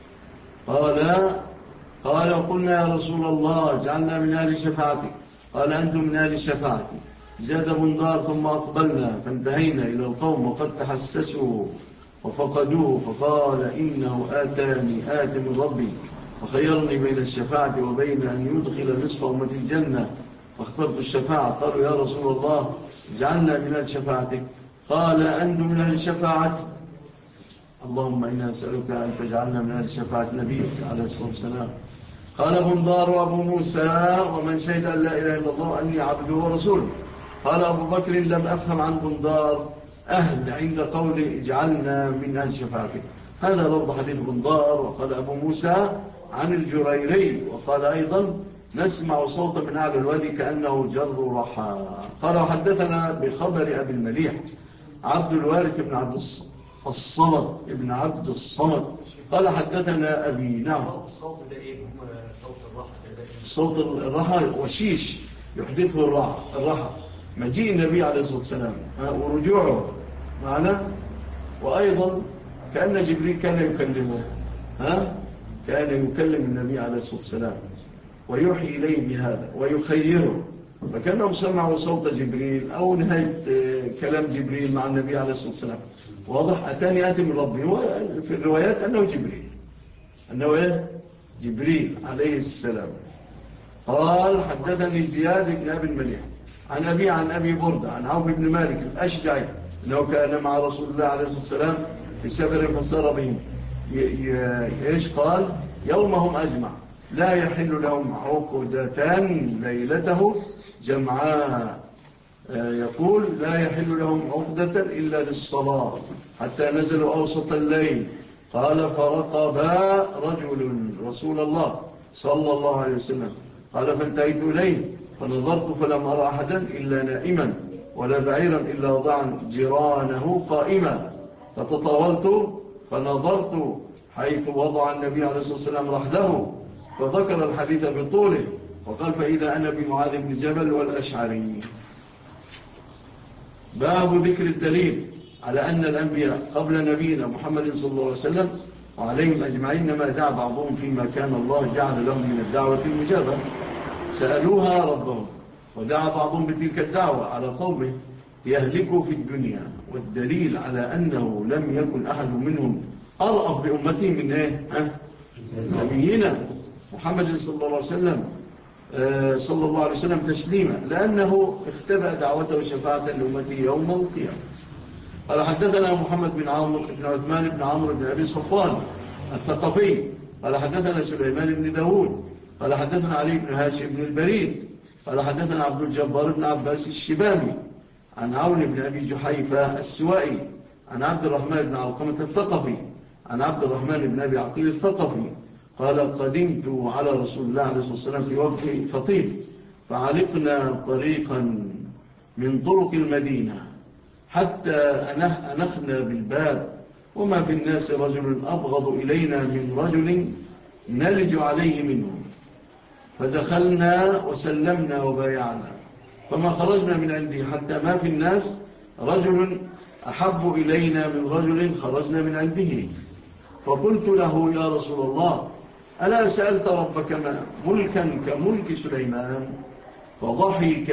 قال قال وقلنا يا رسول الله اجعلنا من أهل شفاعتك. قال أنتم من أهل شفاعتك. زاد بندار ثم أقبلنا فانتهينا إلى القوم وقد تحسسوا وفقدوه، فقال إنه آتاني آت من ربي وخيرني بين الشفاعة وبين أن يدخل نصف أمة الجنة فاخترت الشفاعة. قالوا يا رسول الله اجعلنا من أهل شفاعتك. قال أنتم من أهل الشفاعة. اللهم إنا نسألك أن تجعلنا من أهل شفاعة نبيك عليه الصلاة والسلام. قال بندار وأبو موسى ومن شهد أن لا إله إلا الله أني عبده ورسوله. قال أبو بكر لم أفهم عن بندار أهل عند قول اجعلنا من أهل شفاعتك، هذا لفظ حديث بندار. وقال أبو موسى عن الجريري وقال أيضا نسمع صوتا من أعلى الوادي كأنه جر رحى. قال وحدثنا بخبر أبي المليح عبد الوارث بن عبد الصمد ابن عبد الصمد قال حدثنا أبي. نعم
الصوت ده إيه؟ صوت الرحى.
صوت الرحى وشيش يحدثه الرحى الرحى مجيء النبي عليه الصلاة والسلام ورجوعه معنا. وأيضا كأن جبريل كان يكلمه، ها كان يكلم النبي عليه الصلاة والسلام ويوحي إليه بهذا ويخيره، فكانهم سمعوا صوت جبريل أو نهاية كلام جبريل مع النبي عليه الصلاة والسلام. واضح أتاني آتي من ربي، في الروايات أنه جبريل أنه إيه؟ جبريل عليه السلام. قال حدثني زياد بن أبي المليح عن أبي عن أبي بردة عن عوف بن مالك الأشجعي أنه كان مع رسول الله عليه الصلاة والسلام في سفر فسار بهم. إيش قال؟ يومهم أجمع لا يحل لهم عقدتان ليلته جمعاء، يقول لا يحل لهم عقدة إلا للصلاة حتى نزلوا أوسط الليل قال فرقبا رجل رسول الله صلى الله عليه وسلم قال فانتهيت إليه فنظرت فلم أرى أحدا إلا نائما ولا بعيرا إلا وضعا جيرانه قائما فتطاولت فنظرت حيث وضع النبي عليه الصلاة والسلام رحله فذكر الحديث بطوله وقال فإذا أنا بمعاذ بن جبل والأشعري. باب ذكر الدليل على أن الأنبياء قبل نبينا محمد صلى الله عليه وسلم وعليهم أجمعين ما دعا بعضهم فيما كان الله جعل لهم من الدعوة المجابة سألوها ربهم ودعا بعضهم بتلك الدعوة على قومه ليهلكوا في الدنيا والدليل على أنه لم يكن أحد منهم أرأف بأمته من إيه؟ نبينا محمد صلى الله عليه وسلم صلى الله عليه وسلم تسليما لأنه اختبأ دعوته وشفاعة لأمته يوم القيامة. قال حدثنا محمد بن عمرو بن عثمان بن عمرو بن أبي صفوان الثقفي قال حدثنا سليمان بن داود قال حدثنا علي بن هاشم بن البريد قال حدثنا عبد الجبار بن عباس الشبامي عن عون بن أبي جحيفة السوائي عن عبد الرحمن بن علقمة الثقفي عن عبد الرحمن بن أبي عقيل الثقفي قال قدمت على رسول الله عليه الصلاة والسلام في وقت فطيف فعلقنا طريقا من طرق المدينة حتى أنخنا بالباب وما في الناس رجل أبغض إلينا من رجل نلج عليه منهم فدخلنا وسلمنا وبايعنا فما خرجنا من عنده حتى ما في الناس رجل أحب إلينا من رجل خرجنا من عنده فقلت له يا رسول الله ألا سألت ربك ملكا كملك سليمان فضحك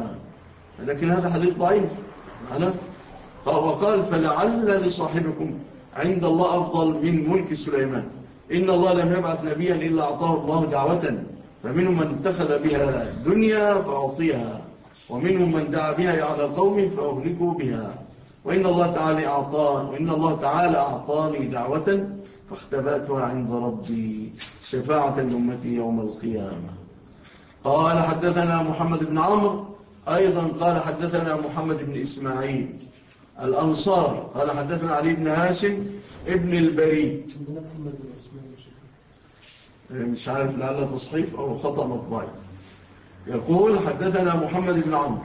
لكن هذا حديث ضعيف أنا وقال فلعل لصاحبكم عند الله أفضل من ملك سليمان إن الله لم يبعث نبيا إلا أعطاه الله دعوة فمنهم من اتخذ بها دنيا فأعطيها ومنهم من دعا بها على قوم فأهلكوا بها وإن الله تعالى أعطاني وإن الله تعالى أعطاني دعوة فاختبأتها عند ربي شفاعة لأمتي يوم القيامة. قال حدثنا محمد بن عمرو أيضا قال حدثنا محمد بن إسماعيل الأنصاري قال حدثنا علي بن هاشم ابن البريد مش عارف لعل تصحيف أو خطأ مطبعي يقول حدثنا محمد بن عمرو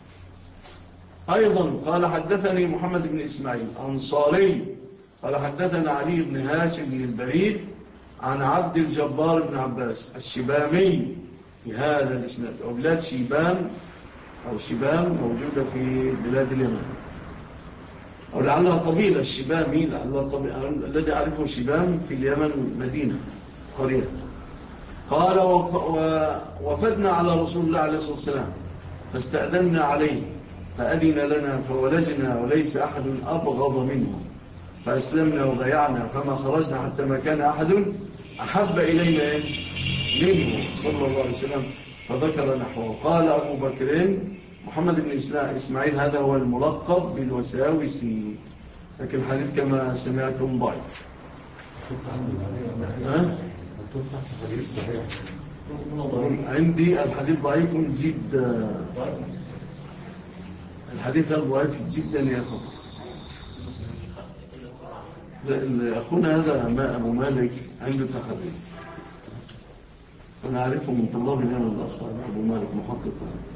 أيضا قال حدثني محمد بن إسماعيل أنصاري قال حدثنا علي بن هاشم بن البريد عن عبد الجبار بن عباس الشبامي في هذا الإسناد وبلاد شيبان أو شيبان موجودة في بلاد اليمن أو لعلها قبيلة الشبامي لعلها قبيلة الذي أعرفه شيبان في اليمن مدينة قرية. قال وفدنا على رسول الله عليه الصلاة والسلام فاستأذنا عليه فأذن لنا فولجنا وليس أحد أبغض منه فأسلمنا وبيعنا فما خرجنا حتى ما كان أحد أحب إلينا منه صلى الله عليه وسلم فذكر نحوه. قال أبو بكر محمد بن إسماعيل هذا هو الملقب بالوساوسي لكن الحديث كما سمعتم ضعيف. عندي الحديث ضعيف جدا الحديث ضعيف جدا يا أخو. أخونا هذا ما أبو مالك عنده تحرير أنا أعرفه من طلاب اليمن الأخوة أبو مالك محقق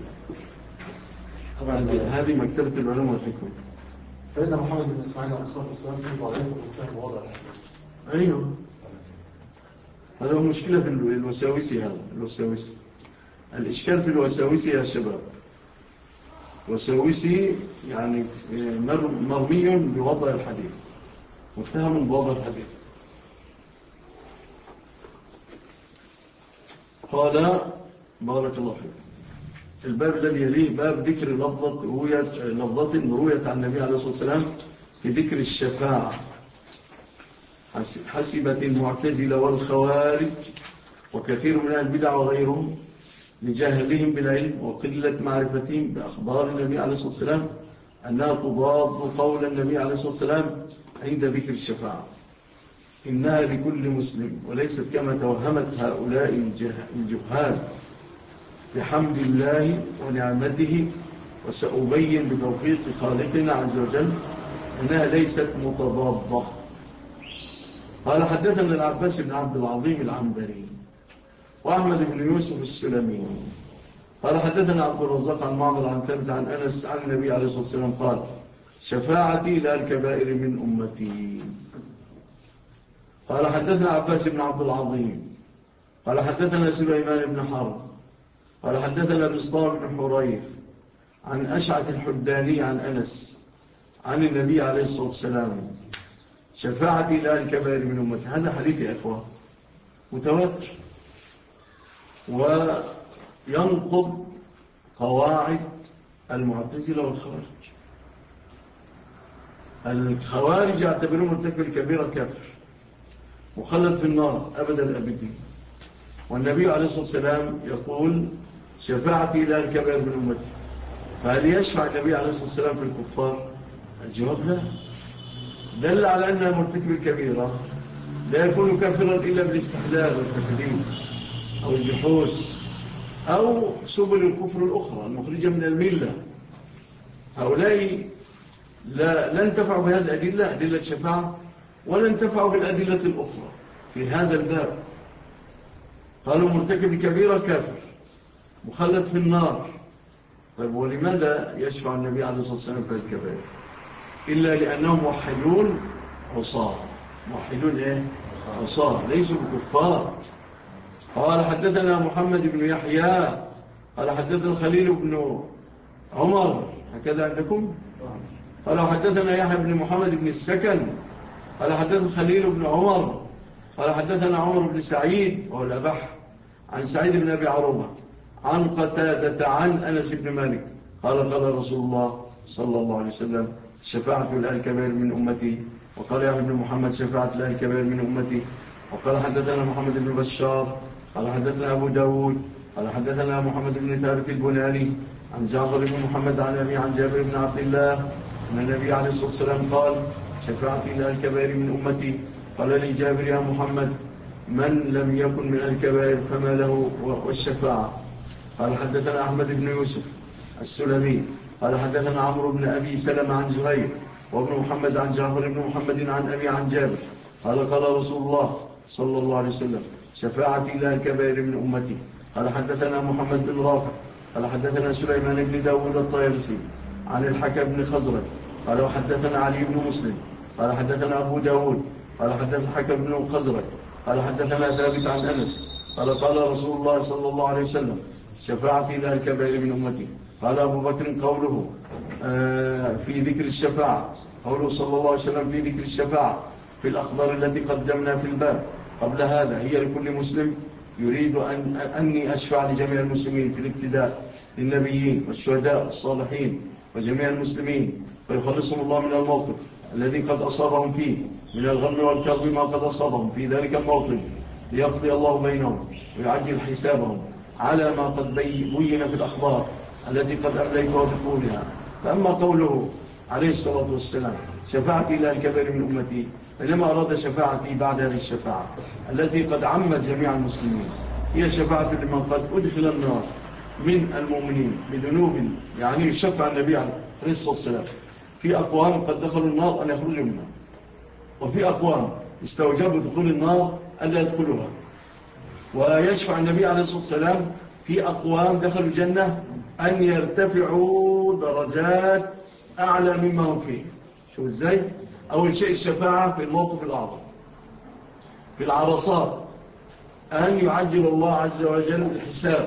طبعا هذه مكتبة العلوم والحكم.
فإن محمد بن إسماعيل الأنصاري الثلاثي ضعيف ومكتب وضع الحديث.
أيوه هذا هو مشكلة في الوساوسي هذا الوساوسي الإشكال في الوساوسي يا شباب وساوسي يعني مرمي بوضع الحديث متهم بوضع الحديث. قال بارك الله فيك الباب الذي يليه باب ذكر لفظة رؤية لفظة رؤية عن النبي عليه الصلاة والسلام في ذكر الشفاعة. حسبت المعتزلة والخوارج وكثير من البدع وغيرهم لجهلهم بالعلم وقلة معرفتهم بأخبار النبي عليه الصلاة والسلام أنها تضاد قول النبي عليه الصلاة والسلام عند ذكر الشفاعة إنها لكل مسلم وليست كما توهمت هؤلاء الجهال بحمد الله ونعمته وسأبين بتوفيق خالقنا عز وجل أنها ليست متضادة قال حدثنا العباس بن عبد العظيم العنبري وأحمد بن يوسف السلمي قال حدثنا عبد الرزاق عن معمر عن ثابت عن أنس عن النبي عليه الصلاة والسلام قال شفاعتي لا الكبائر من أمتي. قال حدثنا عباس بن عبد العظيم قال حدثنا سليمان بن حرب قال حدثنا بسطام بن حريف عن أشعث الحداني عن أنس عن النبي عليه الصلاة والسلام شفاعتي لا الكبائر من أمتي. هذا حديث يا أخوة متواتر وينقض قواعد المعتزلة والخوارج. الخوارج يعتبرون مرتكب الكبيرة كافر مخلد في النار أبد الأبدين، والنبي عليه الصلاة والسلام يقول شفاعتي لا الكبائر من أمتي. فهل يشفع النبي عليه الصلاة والسلام في الكفار؟ الجواب لا. دل على أنها مرتكب الكبيرة لا يكون كافرا إلا بالاستحلال والتكذيب أو الجحود أو سبل الكفر الأخرى المخرجة من الملة. هؤلاء لا لن تفعوا بهذه الأدلة أدلة الشفاعة ولن تفعوا بالأدلة الأخرى في هذا الباب. قالوا مرتكب الكبيرة كافر مخلد في النار. طيب ولماذا يشفع النبي عليه الصلاة والسلام في الكبائر؟ إلا لأنهم موحدون عصاة. موحدون إيه؟ عصاة ليسوا بكفار. قال حدثنا محمد بن يحيى قال حدثنا خليل بن عمر هكذا عندكم؟ قال حدثنا يحيى بن محمد بن السكن قال حدثنا خليل بن عمر قال حدثنا عمر بن سعيد وهو الأبح عن سعيد بن أبي عروبة عن قتادة عن أنس بن مالك قال قال رسول الله صلى الله عليه وسلم شفاعة الآل كبير من أمتي. وقال يحيى بن محمد شفاعة الآل كبير من أمتي. وقال حدثنا محمد بن بشار قال حدثنا أبو داود قال حدثنا محمد بن ثابت البناني عن جعفر بن محمد عن أبي عن جابر بن عبد الله أن النبي عليه الصلاة والسلام قال شفاعة الآل الكبائر من أمتي. قال لي جابر يا محمد من لم يكن من الكبائر فما له والشفاعة. قال حدثنا أحمد بن يوسف السلمي قال حدثنا عمرو بن أبي سلمة عن زهير وابن محمد عن جعفر بن محمد عن أبي عن جابر قال قال رسول الله صلى الله عليه وسلم شفاعتي لا الكبائر من أمتي. قال حدثنا محمد بن رافع قال حدثنا سليمان بن داود الطيرسي عن الحكم بن خزرج قال وحدثنا علي بن مسلم قال حدثنا أبو داود قال حدثنا الحكم بن خزرج قال حدثنا ثابت عن أنس قال قال رسول الله صلى الله عليه وسلم شفاعتي لا الكبائر من أمتي. قال أبو بكر قوله آه في ذكر الشفاعة قوله صلى الله عليه وسلم في ذكر الشفاعة في الأخبار التي قدمنا في الباب قبل هذا هي لكل مسلم يريد أن أني أشفع لجميع المسلمين في الابتداء للنبيين والشهداء والصالحين وجميع المسلمين فيخلصهم الله من الموقف الذي قد أصابهم فيه من الغم والكرب ما قد أصابهم في ذلك الموطن ليقضي الله بينهم ويعجل حسابهم على ما قد بين في الأخبار التي قد أمليتها بطولها. فأما قوله عليه الصلاة والسلام شفاعتي لا الكبير من أمتي إنما أراد شفاعتي بعد هذه الشفاعة التي قد عمت جميع المسلمين هي شفاعة لمن قد أدخل النار من المؤمنين بذنوب يعني يشفع النبي عليه الصلاة والسلام في أقوام قد دخلوا النار أن يخرجوا منها وفي أقوام استوجبوا دخول النار ألا يدخلوها. ويشفع النبي عليه الصلاة والسلام في أقوام دخلوا الجنة أن يرتفعوا درجات أعلى مما هم فيه. شو إزاي؟ أول شيء الشفاعة في الموقف الأعظم في العرصات أن يعجل الله عز وجل الحساب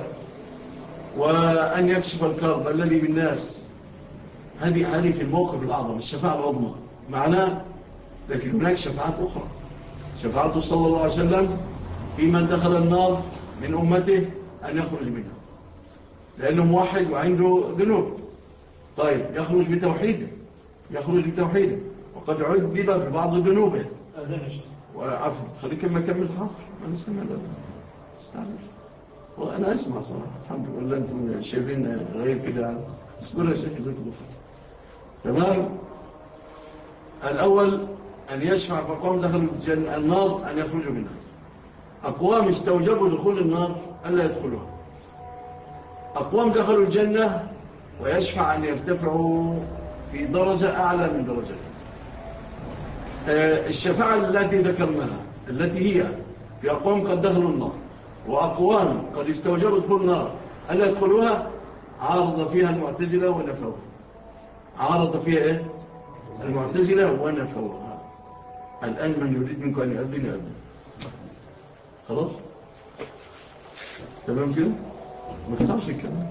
وأن يكشف الكرب الذي بالناس. هذه هذه في الموقف الأعظم الشفاعة العظمى معناه. لكن هناك شفاعات أخرى شفاعته صلى الله عليه وسلم في من دخل النار من أمته أن يخرج منها لأنه موحد وعنده ذنوب. طيب يخرج بتوحيده يخرج بتوحيده وقد عذب ببعض ذنوبه. وعفوا خليك ما كمل حاضر ما نسمع له استعمل والله أنا أسمع صراحة الحمد لله. أنتم شايفين غير كده اصبر يا شيخ جزاك الله خير. تمام. الأول أن يشفع في أقوام دخلوا النار أن يخرجوا منها. أقوام استوجبوا دخول النار ألا يدخلوها. أقوام دخلوا الجنة ويشفع أن يرتفعوا في درجة أعلى من درجة. الشفاعة التي ذكرناها التي هي في أقوام قد دخلوا النار وأقوام قد استوجبوا دخول النار ألا يدخلوها، عارض فيها المعتزلة ونفوها. عارض فيها إيه؟ المعتزلة ونفوها. الآن من يريد منكم أن يؤذن يؤذن. خلاص؟ تمام كده؟ ما تقطعش الكلام.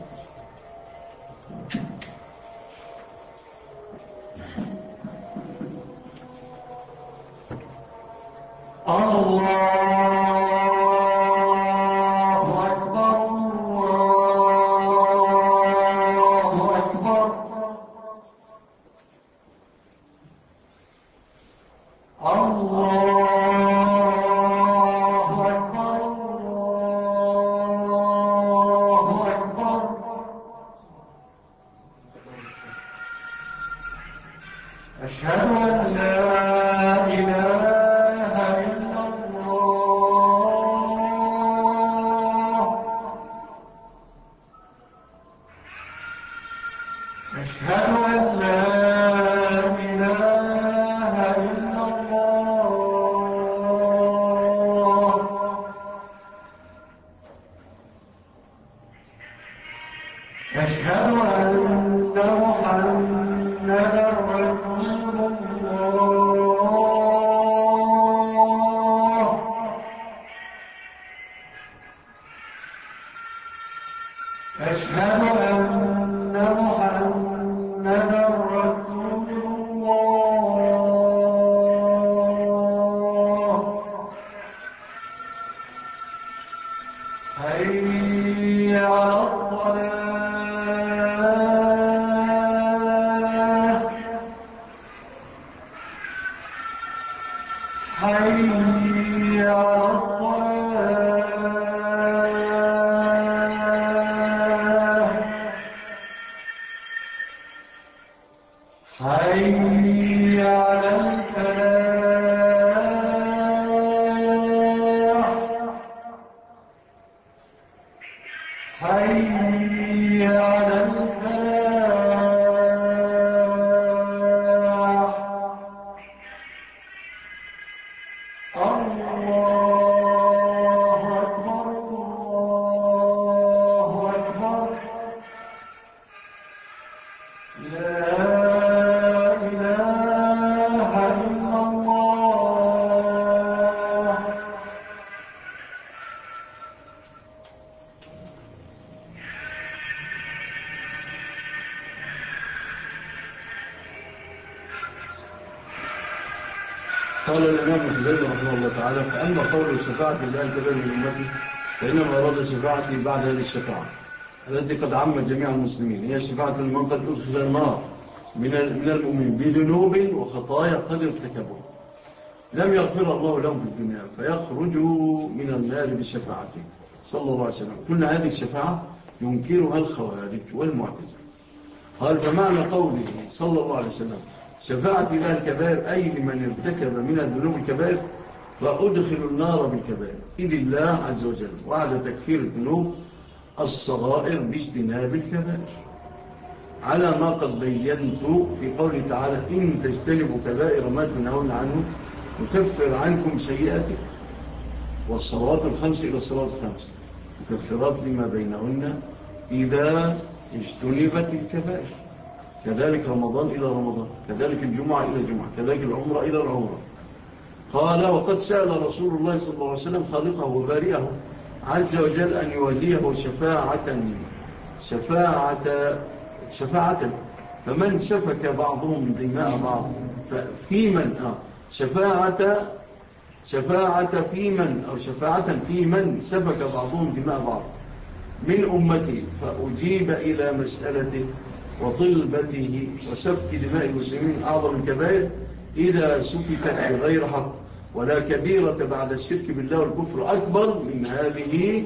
الله أكبر الله أكبر الله أكبر الله أكبر أشهد أن لا إله إلا الله أشهد أن لا إله إلا الله أشهد أن محمدا رسول الله أشهد أن محمدا رسول الله حي على الصلاة حي على الصلاة حي على الفلاح حي على الفلاح الله أكبر الله أكبر لا إله إلا الله
قال الإمام الخزيمي رحمه الله تعالى: فأما قول شفاعة الله الكبير من أمته فإنما أراد شفاعتي بعد هذه الشفاعة التي قد عمت جميع المسلمين، هي شفاعة من قد أدخل النار من من المؤمنين بذنوب وخطايا قد ارتكبوا لم يغفر الله لهم في الدنيا فيخرجوا من النار بشفاعته صلى الله عليه وسلم. كل هذه الشفاعة ينكرها الخوارج والمعتزلة. قال: فمعنى قوله صلى الله عليه وسلم شفاعة الله الكبائر أي لمن ارتكب من الذنوب الكبائر فأدخل النار بالكبائر، إذ الله عز وجل وعلى تكفير الذنوب الصغائر باجتناب الكبائر على ما قد بينت في قوله تعالى: إن تجتنبوا كبائر ما تنهون عنه نكفر عنكم سيئاتكم. والصلوات الخمس إلى الصلوات الخمس مكفرات لما بينهن إذا اجتنبت الكبائر. كذلك رمضان إلى رمضان، كذلك الجمعة إلى الجمعة، كذلك العمرة إلى العمرة. قال: وقد سأل رسول الله صلى الله عليه وسلم خالقه وبارئه عز وجل أن يوليه شفاعة شفاعة شفاعة فمن سفك بعضهم دماء بعض في من آه شفاعة شفاعة في من أو شفاعة في من سفك بعضهم دماء بعض من أمتي فأجيب إلى مسألته وطلبته وسفك دماء المسلمين أعظم الكبائر إذا سفكت بغير حق، ولا كبيرة بعد الشرك بالله والكفر أكبر من هذه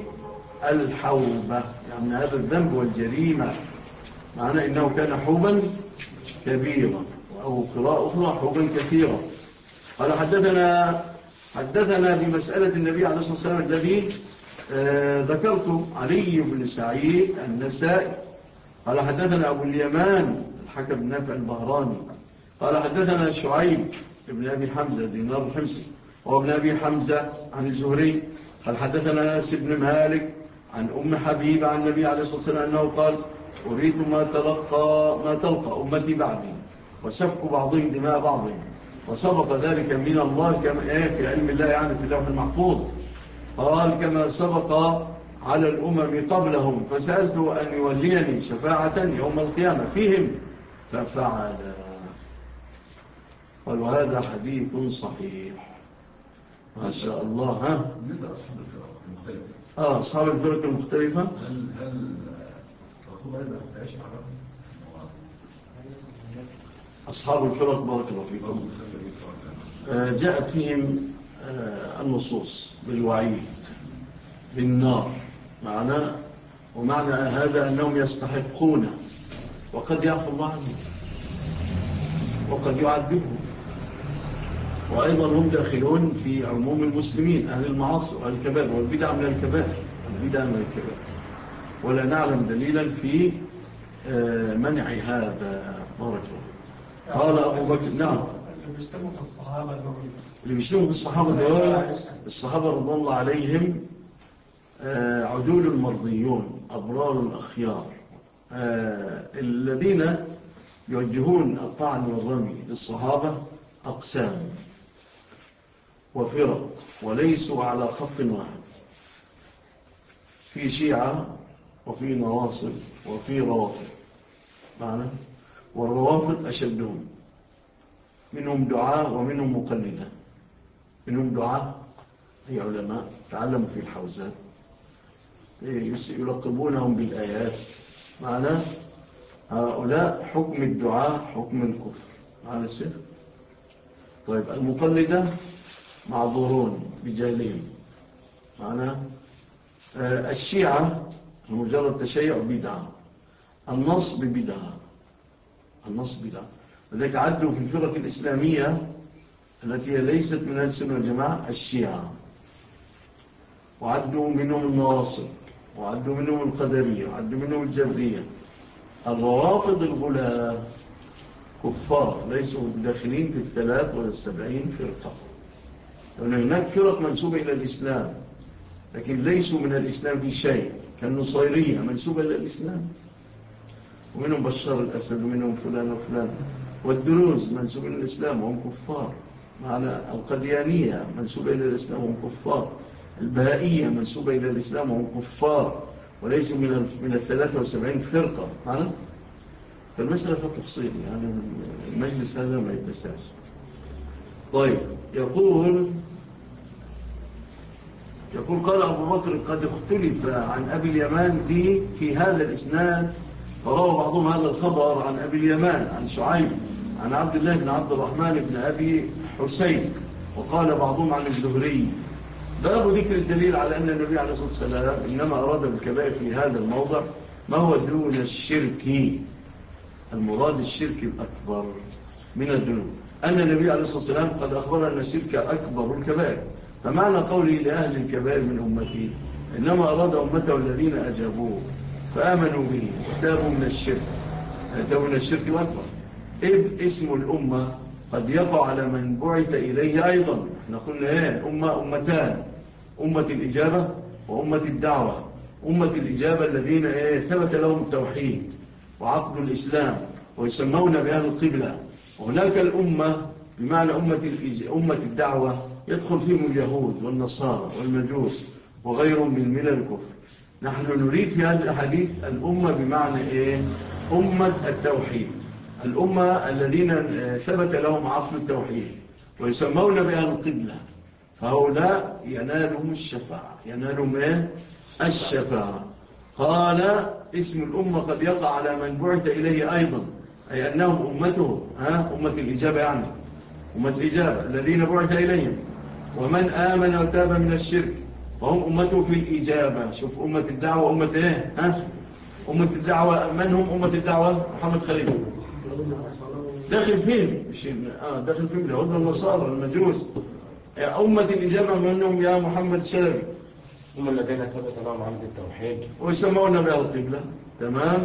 الحوبة، يعني هذا الذنب والجريمة. معنى إنه كان حوبا كبيرا، أو قراءة أخرى حوبا كثيرا. قال: حدثنا حدثنا بمسألة النبي عليه الصلاة والسلام الذي آه ذكرته علي بن سعيد النسائي. قال: حدثنا أبو اليمان الحكم بن نافع البهراني. قال: حدثنا شعيب بن أبي حمزة دينار الحمصي. وابن أبي حمزة عن الزهري قال حدثنا أنس بن مالك عن أم حبيب عن النبي عليه الصلاة والسلام أنه قال أريد ما تلقى ما تلقى أمتي بعدي وسفك بعضهم دماء بعضهم وسبق ذلك من الله كما في علم الله يعني في اللوح المحفوظ. قال كما سبق على الأمم قبلهم فسألته أن يوليني شفاعة يوم القيامة فيهم ففعل. قال وهذا حديث صحيح ما شاء الله. ها
بالنسبة لأصحاب الفرق المختلفة
آه أصحاب الفرق المختلفة
هل هل رسول الله ما فيهاش حاجة؟
أصحاب الفرق بارك الله فيكم آه جاءت فيهم آه النصوص بالوعيد بالنار معنى ومعنى هذا أنهم يستحقون وقد يعفو الله عنهم وقد يعذبهم وأيضا هم داخلون في عموم المسلمين أهل المعاصي والكبائر والبدع من الكبائر البدع من الكبائر ولا نعلم دليلا في منع هذا بارك الله. قال أبو بكر نعم
اللي بيشتموا في الصحابة
اللي بيشتموا في الصحابة دول الصحابة رضي الله عليهم عدول المرضيون أبرار الأخيار الذين يوجهون الطعن والرمي للصحابة أقسام وفرق وليسوا على خط واحد في شيعة وفي نواصب وفي روافض معنا والروافض أشدهم منهم دعاء ومنهم مقلدة منهم دعاء أي علماء تعلموا في الحوزات يلقبونهم بالآيات معنا هؤلاء حكم الدعاء حكم الكفر معنا الشيخ. طيب المقلدة معذورون بجهلهم معنا آه الشيعة مجرد تشيع بدعة النصب بدعة النصب بدعة لذلك عدوا في الفرق الإسلامية التي ليست من أهل السنة والجماعة الشيعة وعدوا منهم النواصب وعدوا منهم القدرية وعدوا منهم الجبرية. الروافض الغلاة كفار ليسوا داخلين في الثلاث ولا السبعين فرقة لأن هناك فرق منسوبة إلى الإسلام لكن ليسوا من الإسلام في شيء كالنصيرية منسوبة إلى الإسلام ومنهم بشار الأسد ومنهم فلان وفلان والدروز منسوبة إلى الإسلام وهم كفار معنا القديانية منسوبة إلى الإسلام وهم كفار البهائية منسوبة إلى الإسلام وهم كفار وليسوا من من الثلاثة والسبعين فرقة معنا فالمسألة فيها تفصيل يعني المجلس هذا ما يتساش. طيب يقول يقول قال أبو بكر قد اختلف عن أبي اليمان لي في هذا الإسناد فروى بعضهم هذا الخبر عن أبي اليمان عن شعيب عن عبد الله بن عبد الرحمن بن أبي حسين وقال بعضهم عن الزهري. باب ذكر الدليل على أن النبي عليه الصلاة والسلام إنما أراد بالكبائر في هذا الموضع ما هو دون الشرك المراد الشرك الأكبر من الذنوب أن النبي عليه الصلاة والسلام قد أخبر أن الشرك أكبر الكبائر فمعنى قوله لأهل الكبائر من أمتي إنما أراد أمته الذين أجابوه فآمنوا به وتابوا من الشرك تابوا من الشرك الأكبر إذ اسم الأمة قد يقع على من بعث إليه أيضا. احنا قلنا ايه الأمة أمتان أمة الإجابة وأمة الدعوة. أمة الإجابة الذين ايه ثبت لهم التوحيد وعقد الإسلام ويسمون بأهل القبلة وهناك الأمة بمعنى أمة, أمة الدعوة يدخل فيهم اليهود والنصارى والمجوس وغيرهم من ملل الكفر. نحن نريد في هذا الحديث الأمة بمعنى إيه أمة التوحيد الأمة الذين ثبت لهم عقد التوحيد ويسمون بأهل القبلة فهؤلاء ينالهم الشفاعة ينالهم إيه الشفاعة. قال اسم الأمة قد يقع على من بعث إليه أيضا أي أنهم أمته ها أمة الإجابة يعني أمة الإجابة الذين بعث إليهم ومن آمن وتاب من الشرك فهم أمته في الإجابة. شوف أمة الدعوة أمة إيه ها أمة الدعوة من هم أمة الدعوة محمد خليل داخل فين آه داخل فين اليهود والنصارى المجوس. أمة الإجابة منهم يا محمد شلبي
هم الذين ثبت لهم عقد التوحيد
ويسمون بها القبلة تمام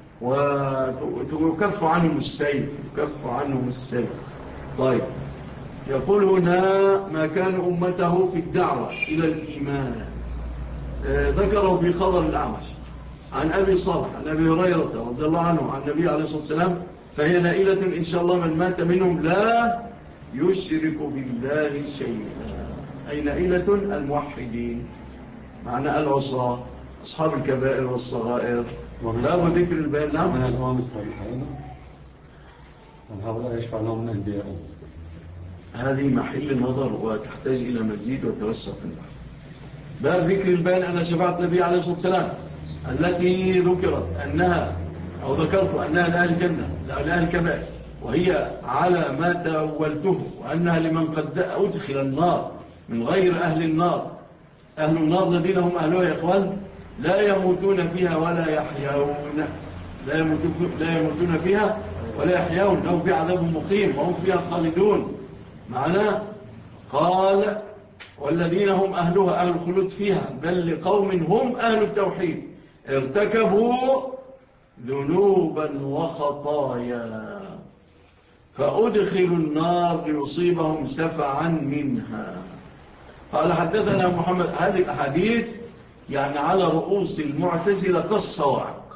ويكف عنهم السيف يكف عنهم السيف. طيب يقول هنا ما كان أمته في الدعوة إلى الإيمان. آه ذكره في خبر الأعمش عن أبي صالح عن أبي هريرة رضي الله عنه عن النبي عليه الصلاة والسلام فهي نائلة إن شاء الله من مات منهم لا يشرك بالله شيئا. أي نائلة الموحدين معنى العصاة أصحاب الكبائر والصغائر لا وذكر البال. نعم
من الأمم الصالحين أن هؤلاء يشفع لهم من أنبيائهم.
هذه محل نظر وتحتاج إلى مزيد وتوسع في البحث. باب ذكر البال أن شفاعة النبي عليه الصلاة والسلام التي ذكرت أنها أو ذكرت أنها لأهل الجنة لأهل الكبائر وهي على ما تأولته وأنها لمن قد أدخل النار من غير أهل النار. أهل النار الذين هم أهلها يا إخوان لا يموتون فيها ولا يحيون لا يموتون, لا يموتون فيها ولا يحيون لهم في عذاب مقيم وهم فيها خالدون معنا. قال والذين هم أهلها أهل الخلود فيها بل لقوم هم أهل التوحيد ارتكبوا ذنوبا وخطايا فأدخلوا النار ليصيبهم سفعا منها. قال حدثنا محمد. هذه الأحاديث يعني على رؤوس المعتزلة كالصواعق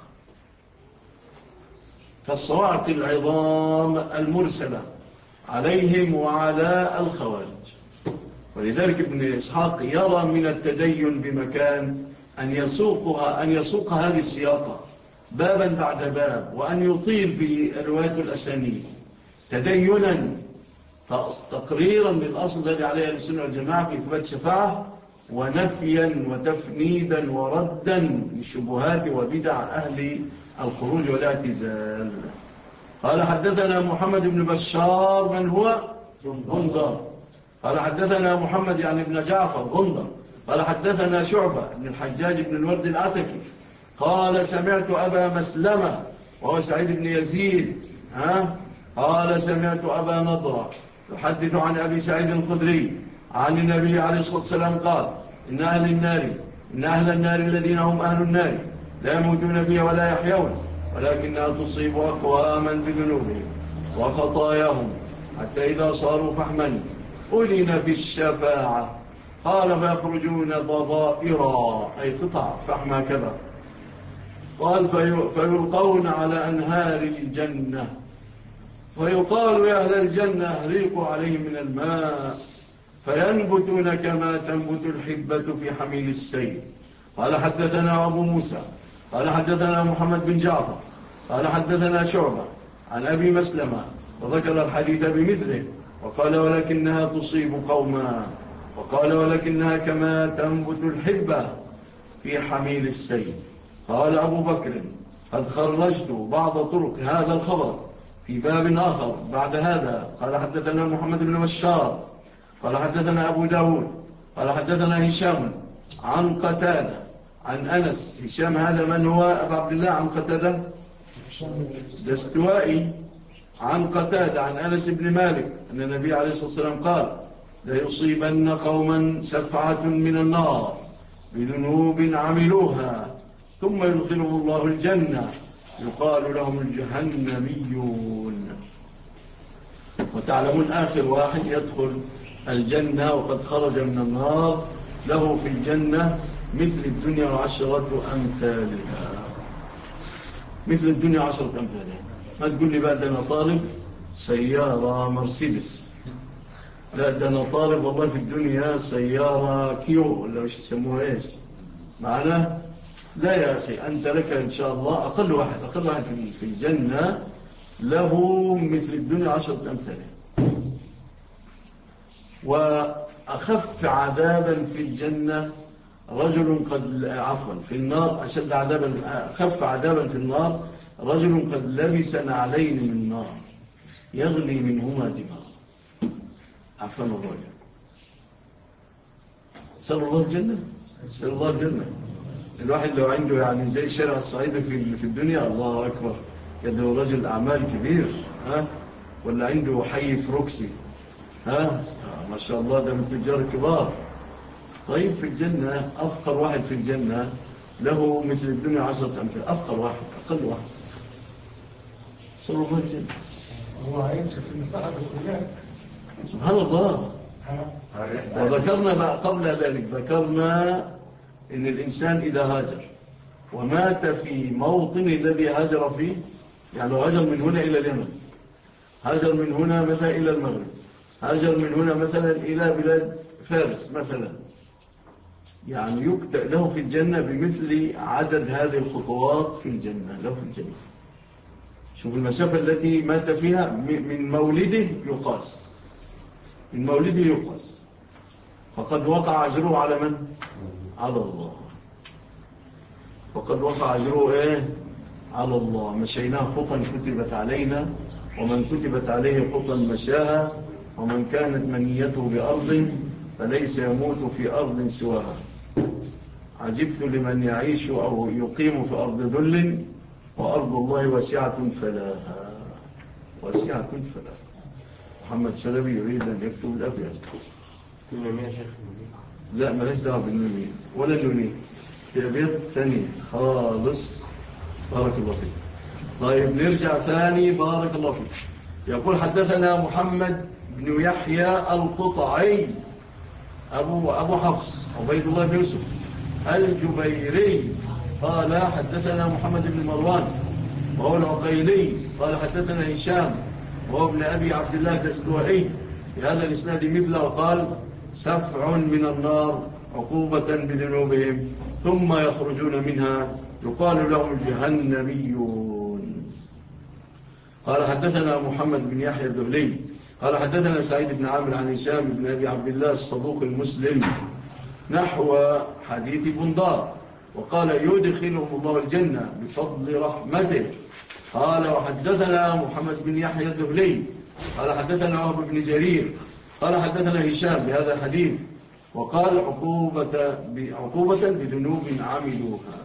كالصواعق العظام المرسلة عليهم وعلى الخوارج. ولذلك ابن إسحاق يرى من التدين بمكان أن يسوقها أن يسوق هذه السياقة بابا بعد باب وأن يطيل في رواية الأسانيد تدينا تقريرا للأصل الذي عليه السنة والجماعة في إثبات شفاعة ونفيا وتفنيدا وردا للشبهات وبدع أهل الخروج والاعتزال. قال حدثنا محمد بن بشار من هو غندر. قال حدثنا محمد يعني ابن جعفر غندر. قال حدثنا شعبة بن الحجاج بن الورد العتكي قال سمعت أبا مسلمة وهو سعيد بن يزيد ها قال سمعت أبا نضرة يحدث عن أبي سعيد الخدري عن النبي عليه الصلاة والسلام قال إن أهل النار إن أهل النار الذين هم أهل النار لا يموتون فيها ولا يحيون ولكنها تصيب أقواما بذنوبهم وخطاياهم حتى إذا صاروا فحما أذن في الشفاعة. قال فيخرجون ضبائرا أي قطع فحم كذا. قال فيلقون على أنهار الجنة ويقال يا أهل الجنة أهريقوا عليهم من الماء فينبتون كما تنبت الحبة في حميل السيل. قال حدثنا أبو موسى قال حدثنا محمد بن جعفر قال حدثنا شعبة عن أبي مسلمة وذكر الحديث بمثله وقال ولكنها تصيب قوما وقال ولكنها كما تنبت الحبة في حميل السيل. قال أبو بكر قد خرجت بعض طرق هذا الخبر في باب آخر بعد هذا. قال حدثنا محمد بن بشار قال حدثنا أبو داود قال حدثنا هشام عن قتادة عن أنس. هشام هذا من هو أبو عبد الله عن قتادة دستوائي عن قتادة عن أنس بن مالك أن النبي عليه الصلاة والسلام قال لا يصيبن قوما سفعة من النار بذنوب عملوها ثم يدخلهم الله الجنة يقال لهم الجهنميون. وتعلمون آخر واحد يدخل الجنة وقد خرج من النار له في الجنة مثل الدنيا عشرة أمثالها. مثل الدنيا عشرة أمثالها. ما تقول لي بقى ده أنا طالب سيارة مرسيدس لا ده أنا طالب والله في الدنيا سيارة كيو ولا مش يسموها إيش معنا. لا يا أخي أنت لك إن شاء الله أقل واحد أقل واحد في الجنة له مثل الدنيا عشرة أمثالها. وأخف عذابا في الجنة رجل قد عفوا في النار أشد عذابا أخف عذابا في النار رجل قد لبس نعلين من نار يغلي منهما دماغ عفوا الرجل. سأل الله الجنة سأل الله الجنة. الواحد لو عنده يعني زي الشارع الصعيدي في في الدنيا الله أكبر يده رجل أعمال كبير ها ولا عنده حي فروكسي ها ما شاء الله ده من تجار كبار. طيب في الجنة أفقر واحد في الجنة له مثل الدنيا عشرة أمثال أفقر واحد أقل واحد. صلوا الله الجنة.
هو هيمسك في المساحة الأولى
سبحان الله. وذكرنا بقى قبل ذلك، ذكرنا إن الإنسان إذا هاجر ومات في موطن الذي هاجر فيه، يعني لو هاجر من هنا إلى اليمن، هاجر من هنا مثلا إلى المغرب، هاجر من هنا مثلا إلى بلاد فارس مثلا، يعني يكتب له في الجنة بمثل عدد هذه الخطوات في الجنة، له في الجنة. شوف المسافة التي مات فيها من مولده يقاس، من مولده يقاس، فقد وقع أجره على من؟ على الله. فقد وقع أجره إيه؟ على الله. مشيناه خطا كتبت علينا، ومن كتبت عليه خطا مشاها، ومن كانت منيته بأرض فليس يموت في أرض سواها. عجبت لمن يعيش أو يقيم في أرض ذل، وأرض الله واسعة فلاها، واسعة فلاها. محمد سلبي يريد أن يكتب الأبيات.
النونية يا شيخ.
لا ملاش دعوة بالنونية ولا النونية، في أبيات ثانية خالص. بارك الله فيك. طيب نرجع ثاني. بارك الله فيك. يقول حدثنا محمد بن يحيى القطعي أبو, أبو حفص عبيد الله بن يوسف الجبيري قال حدثنا محمد بن مروان وهو العقيلي قال حدثنا هشام وهو ابن أبي عبد الله الدستوائي بهذا الإسناد مثله، قال سفع من النار عقوبة بذنوبهم ثم يخرجون منها يقال لهم الجهنميون. قال حدثنا محمد بن يحيى الذهلي قال حدثنا سعيد بن عامر عن هشام بن أبي عبد الله الصدوق المسلم نحو حديث بندار، وقال يدخلهم الله الجنة بفضل رحمته. قال وحدثنا محمد بن يحيى الذهلي قال حدثنا وهب بن جرير قال حدثنا هشام بهذا الحديث، وقال عقوبة عقوبة بذنوب عملوها.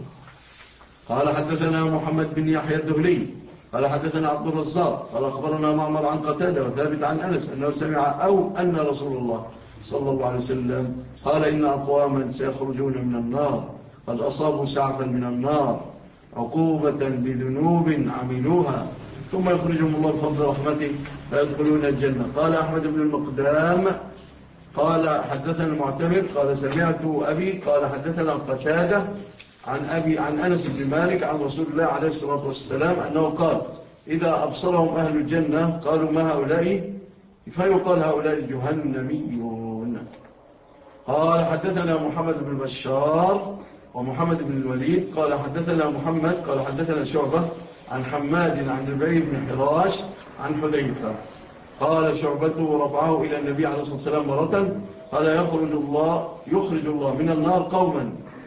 قال حدثنا محمد بن يحيى الذهلي قال حدثنا عبد الرزاق قال أخبرنا معمر عن قتادة وثابت عن أنس أنه سمع أو أن رسول الله صلى الله عليه وسلم قال إن أقواما سيخرجون من النار قد أصابوا سعفا من النار عقوبة بذنوب عملوها ثم يخرجهم الله بفضل رحمته فيدخلون الجنة. قال أحمد بن المقدام قال حدثنا المعتمر قال سمعت أبي قال حدثنا قتادة عن أبي عن أنس بن مالك عن رسول الله عليه الصلاة والسلام أنه قال إذا أبصرهم أهل الجنة قالوا ما هؤلاء؟ فيقال هؤلاء الجهنميون. قال حدثنا محمد بن بشار ومحمد بن الوليد قال حدثنا محمد قال حدثنا شعبة عن حماد عن ربيع بن حراش عن حذيفة قال شعبته رفعه إلى النبي عليه الصلاة والسلام مرة قال يخرج الله يخرج الله من النار قوما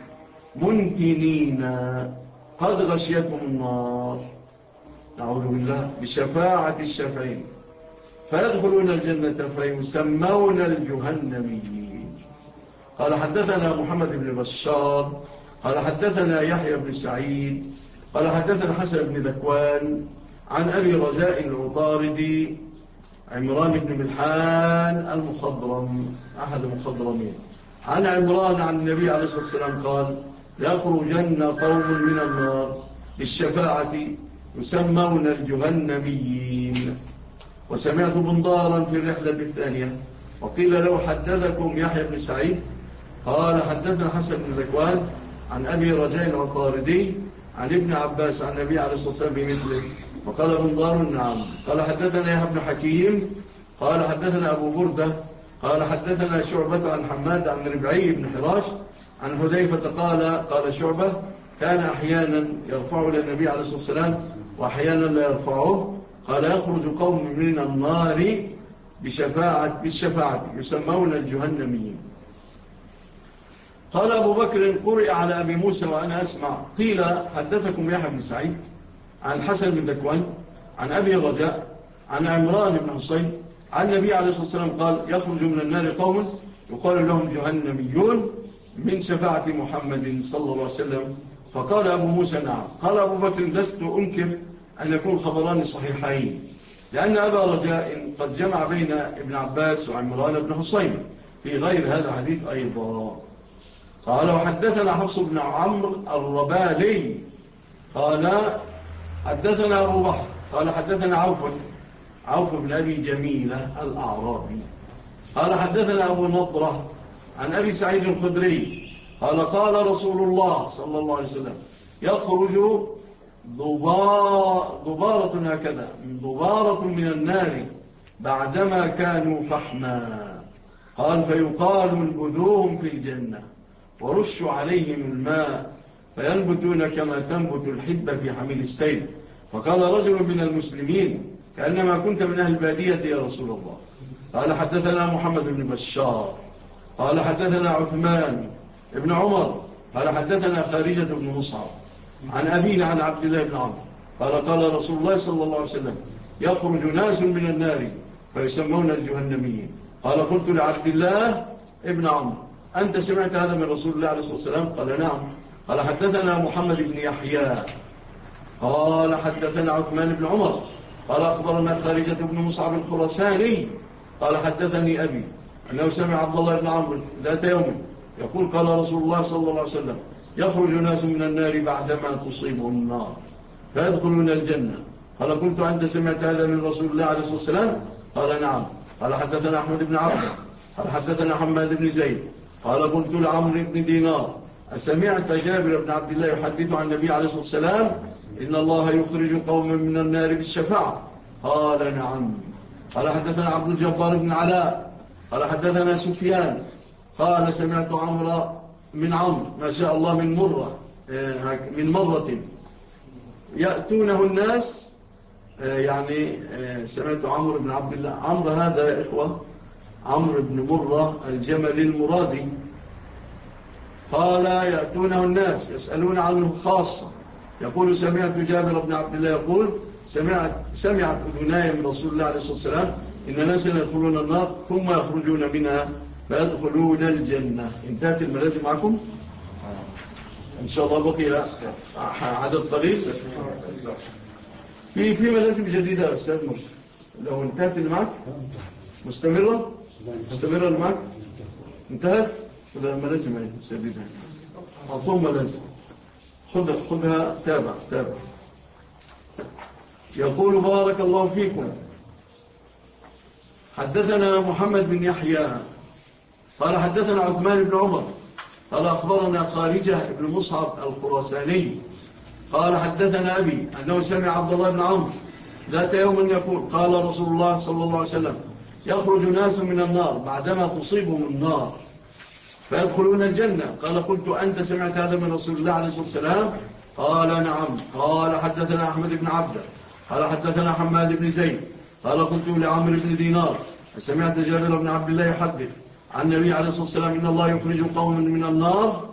منتنين قد غشيتهم النار نعوذ بالله بشفاعة الشافعين فيدخلون الجنة فيسمون الجهنميين. قال حدثنا محمد بن بشار قال حدثنا يحيى بن سعيد قال حدثنا حسن بن ذكوان عن أبي رجاء العطاردي عمران بن ملحان المخضرم أحد المخضرمين عن عمران عن النبي عليه الصلاة والسلام قال يخرجن قوم من النار بالشفاعة يسمون الجهنميين. وسمعت بندارا في الرحلة الثانية وقيل له حدثكم يحيى بن سعيد قال حدثنا حسن بن ذكوان عن أبي رجاء العطاردي عن ابن عباس عن النبي عليه الصلاة والسلام بمثله. وقال بندار نعم. قال حدثنا يحيى بن حكيم قال حدثنا أبو بردة قال حدثنا شعبة عن حماد عن ربعي بن حراش عن حذيفة قال قال شعبة كان أحيانا يرفعه للنبي عليه الصلاة والسلام وأحيانا لا يرفعه. قال يخرج قوم من النار بشفاعة بالشفاعة يسمون الجهنميين. قال أبو بكر قرئ على أبي موسى وأنا أسمع قيل حدثكم يحيى بن سعيد عن حسن بن ذكوان عن أبي رجاء عن عمران بن حصين عن النبي عليه الصلاة والسلام قال يخرج من النار قوم يقال لهم جهنميون من شفاعة محمد صلى الله عليه وسلم. فقال أبو موسى نعم. قال أبو بكر لست أنكر أن يكون خبران صحيحين لأن أبا رجاء قد جمع بين ابن عباس وعمران بن حصين في غير هذا الحديث أيضا. قال وحدثنا حفص بن عمرو الربالي قال حدثنا أبو بحر قال حدثنا عوف عوف بن أبي جميلة الأعرابي. قال حدثنا أبو نضرة عن أبي سعيد الخدري قال قال رسول الله صلى الله عليه وسلم يخرج ضبارة هكذا ضبارة من النار بعدما كانوا فحما. قال فيقال انبذوهم في الجنة ورشوا عليهم الماء فينبتون كما تنبت الحبة في حميل السيل. فقال رجل من المسلمين كأنما كنت من أهل البادية يا رسول الله. قال حدثنا محمد بن بشار قال حدثنا عثمان بن عمر قال حدثنا خارجة بن مصعب عن أبيه عن عبد الله بن عمرو قال قال رسول الله صلى الله عليه وسلم يخرج ناس من النار فيسمون الجهنميين. قال قلت لعبد الله ابن عمرو أنت سمعت هذا من رسول الله عليه الصلاة والسلام؟ قال نعم. قال حدثنا محمد بن يحيى قال حدثنا عثمان بن عمر قال أخبرنا خارجة بن مصعب الخرساني قال حدثني أبي أنه سمع عبد الله بن عمرو ذات يوم يقول قال رسول الله صلى الله عليه وسلم يخرج ناس من النار بعدما تصيبهم النار فيدخلون الجنة. قال قلت أنت سمعت هذا من رسول الله عليه الصلاة والسلام؟ قال نعم. قال حدثنا أحمد بن عبد قال حدثنا حماد بن زيد قال قلت لعمرو بن دينار أسمعت جابر بن عبد الله يحدث عن النبي عليه الصلاة والسلام إن الله يخرج قوما من النار بالشفاعة؟ قال نعم. قال حدثنا عبد الجبار بن علاء قال حدثنا سفيان قال سمعت عمرو من عمرو ما شاء الله من مرة من مرة يأتونه الناس يعني سمعت عمرو بن عبد الله. عمرو هذا يا إخوة عمرو بن مرة الجمل المرادي. قال يأتونه الناس يسألون عنه خاصة يقول سمعت جابر بن عبد الله يقول سمعت, سمعت أذناي من رسول الله عليه الصلاة والسلام إن ناسا يدخلون النار ثم يخرجون منها فيدخلون الجنة. انتهت الملازم معكم إن شاء الله بقي عدد قليل. في في ملازم جديدة يا أستاذ مرسل لو انتهت اللي معك مستمرة مستمرة اللي معك انتهت فده ملازم ايه جديدة أعطوهم ملازم خذ خذها تابع تابع. يقول بارك الله فيكم حدثنا محمد بن يحيى قال حدثنا عثمان بن عمر قال أخبرنا خارجة بن مصعب الخراساني قال حدثنا أبي أنه سمع عبد الله بن عمرو ذات يوم يقول قال رسول الله صلى الله عليه وسلم يخرج ناس من النار بعدما تصيبهم النار فيدخلون الجنة. قال قلت أنت سمعت هذا من رسول الله عليه الصلاة والسلام؟ قال نعم. قال حدثنا أحمد بن عبده قال حدثنا حماد بن زيد قال قلت لعمرو بن دينار سمعت جابر بن عبد الله يحدث عن النبي عليه الصلاة والسلام إن الله يخرج قوما من النار؟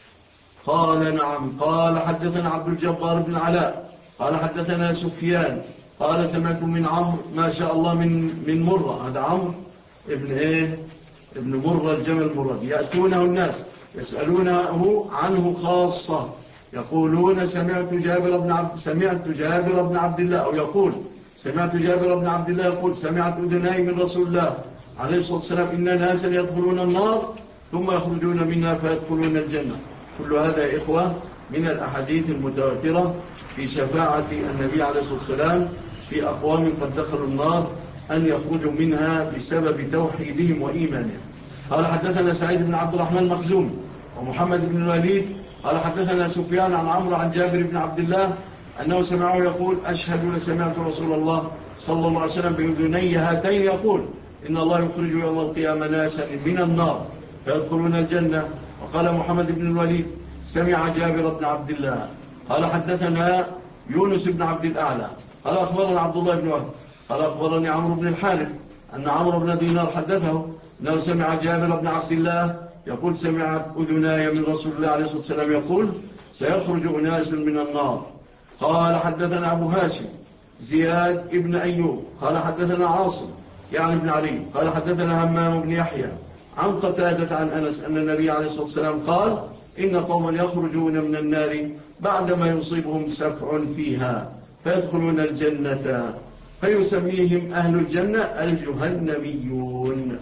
قال نعم. قال حدثنا عبد الجبار بن علاء قال حدثنا سفيان قال سمعت من عمرو ما شاء الله من من مرة. هذا عمرو ابن ايه ابن مرة الجمل المراد. يأتونه الناس يسألونه عنه خاصة يقولون سمعت جابر بن عبد سمعت جابر بن عبد الله أو يقول سمعت جابر بن عبد الله يقول سمعت أذناي من رسول الله عليه الصلاة والسلام إن ناسا يدخلون النار ثم يخرجون منها فيدخلون الجنة. كل هذا يا إخوة من الأحاديث المتواترة في شفاعة النبي عليه الصلاة والسلام في أقوام قد دخلوا النار أن يخرجوا منها بسبب توحيدهم وإيمانهم. قال حدثنا سعيد بن عبد الرحمن مخزوم ومحمد بن الوليد قال حدثنا سفيان عن عمرو عن جابر بن عبد الله أنه سمعه يقول أشهد لسمعت رسول الله صلى الله عليه وسلم بأذني هاتين يقول إن الله يخرج يوم القيامة ناسا من النار فيدخلون الجنة. وقال محمد بن الوليد سمع جابر بن عبد الله قال حدثنا يونس بن عبد الأعلى قال أخبرنا عبد الله بن وهب قال أخبرني عمرو بن الحارث أن عمرو بن دينار حدثه أنه سمع جابر بن عبد الله يقول سمعت أذناي من رسول الله عليه الصلاة والسلام يقول سيخرج أناس من النار. قال حدثنا أبو هاشم زياد ابن أيوب قال حدثنا عاصم يعني ابن علي قال حدثنا همام بن يحيى عن قتادة عن أنس أن النبي عليه الصلاة والسلام قال إن قوما يخرجون من النار بعدما يصيبهم سفع فيها فيدخلون الجنة فيسميهم أهل الجنة الجهنميون.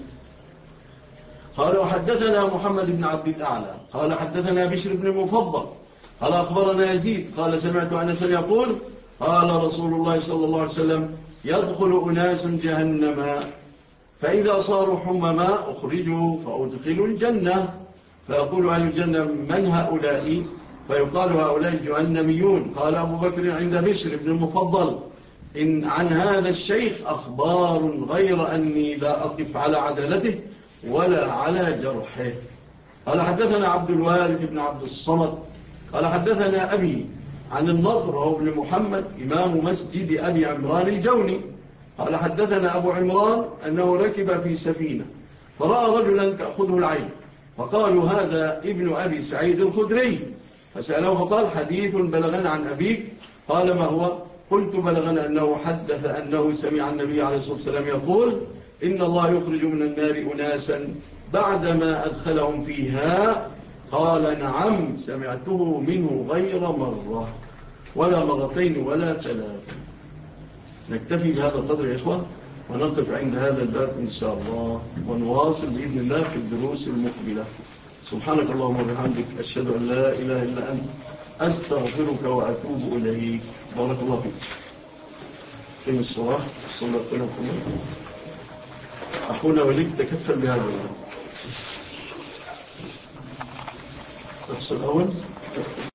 قال وحدثنا محمد بن عبد الأعلى قال حدثنا بشر بن المفضل قال أخبرنا يزيد قال سمعت أنس يقول قال رسول الله صلى الله عليه وسلم يدخل أناس جهنم فإذا صاروا حمما أخرجوا فأدخلوا الجنة فيقول أهل الجنة من هؤلاء؟ فيقال هؤلاء الجهنميون. قال أبو بكر عند بشر بن المفضل إن عن هذا الشيخ أخبار غير أني لا أقف على عدالته ولا على جرحه. قال حدثنا عبد الوارث بن عبد الصمد قال حدثنا أبي عن النضر وهو ابن محمد إمام مسجد أبي عمران الجوني قال حدثنا أبو عمران أنه ركب في سفينة فرأى رجلا تأخذه العين فقالوا هذا ابن أبي سعيد الخدري فسأله فقال حديث بلغنا عن أبيك قال ما هو؟ قلت بلغنا أنه حدث أنه سمع النبي عليه الصلاة والسلام يقول إن الله يخرج من النار أناسا بعدما أدخلهم فيها قال نعم سمعته منه غير مرة ولا مرتين ولا ثلاثة. نكتفي بهذا القدر يا إخوة ونقف عند هذا الباب إن شاء الله ونواصل بإذن الله في الدروس المقبلة. سبحانك اللهم وبحمدك أشهد أن لا إله إلا أنت أستغفرك وأتوب إليك. بارك الله فيك. قم الصلاة صلى الله عليه وسلم. أخونا وليك تكفل بهذا الشخص الأول.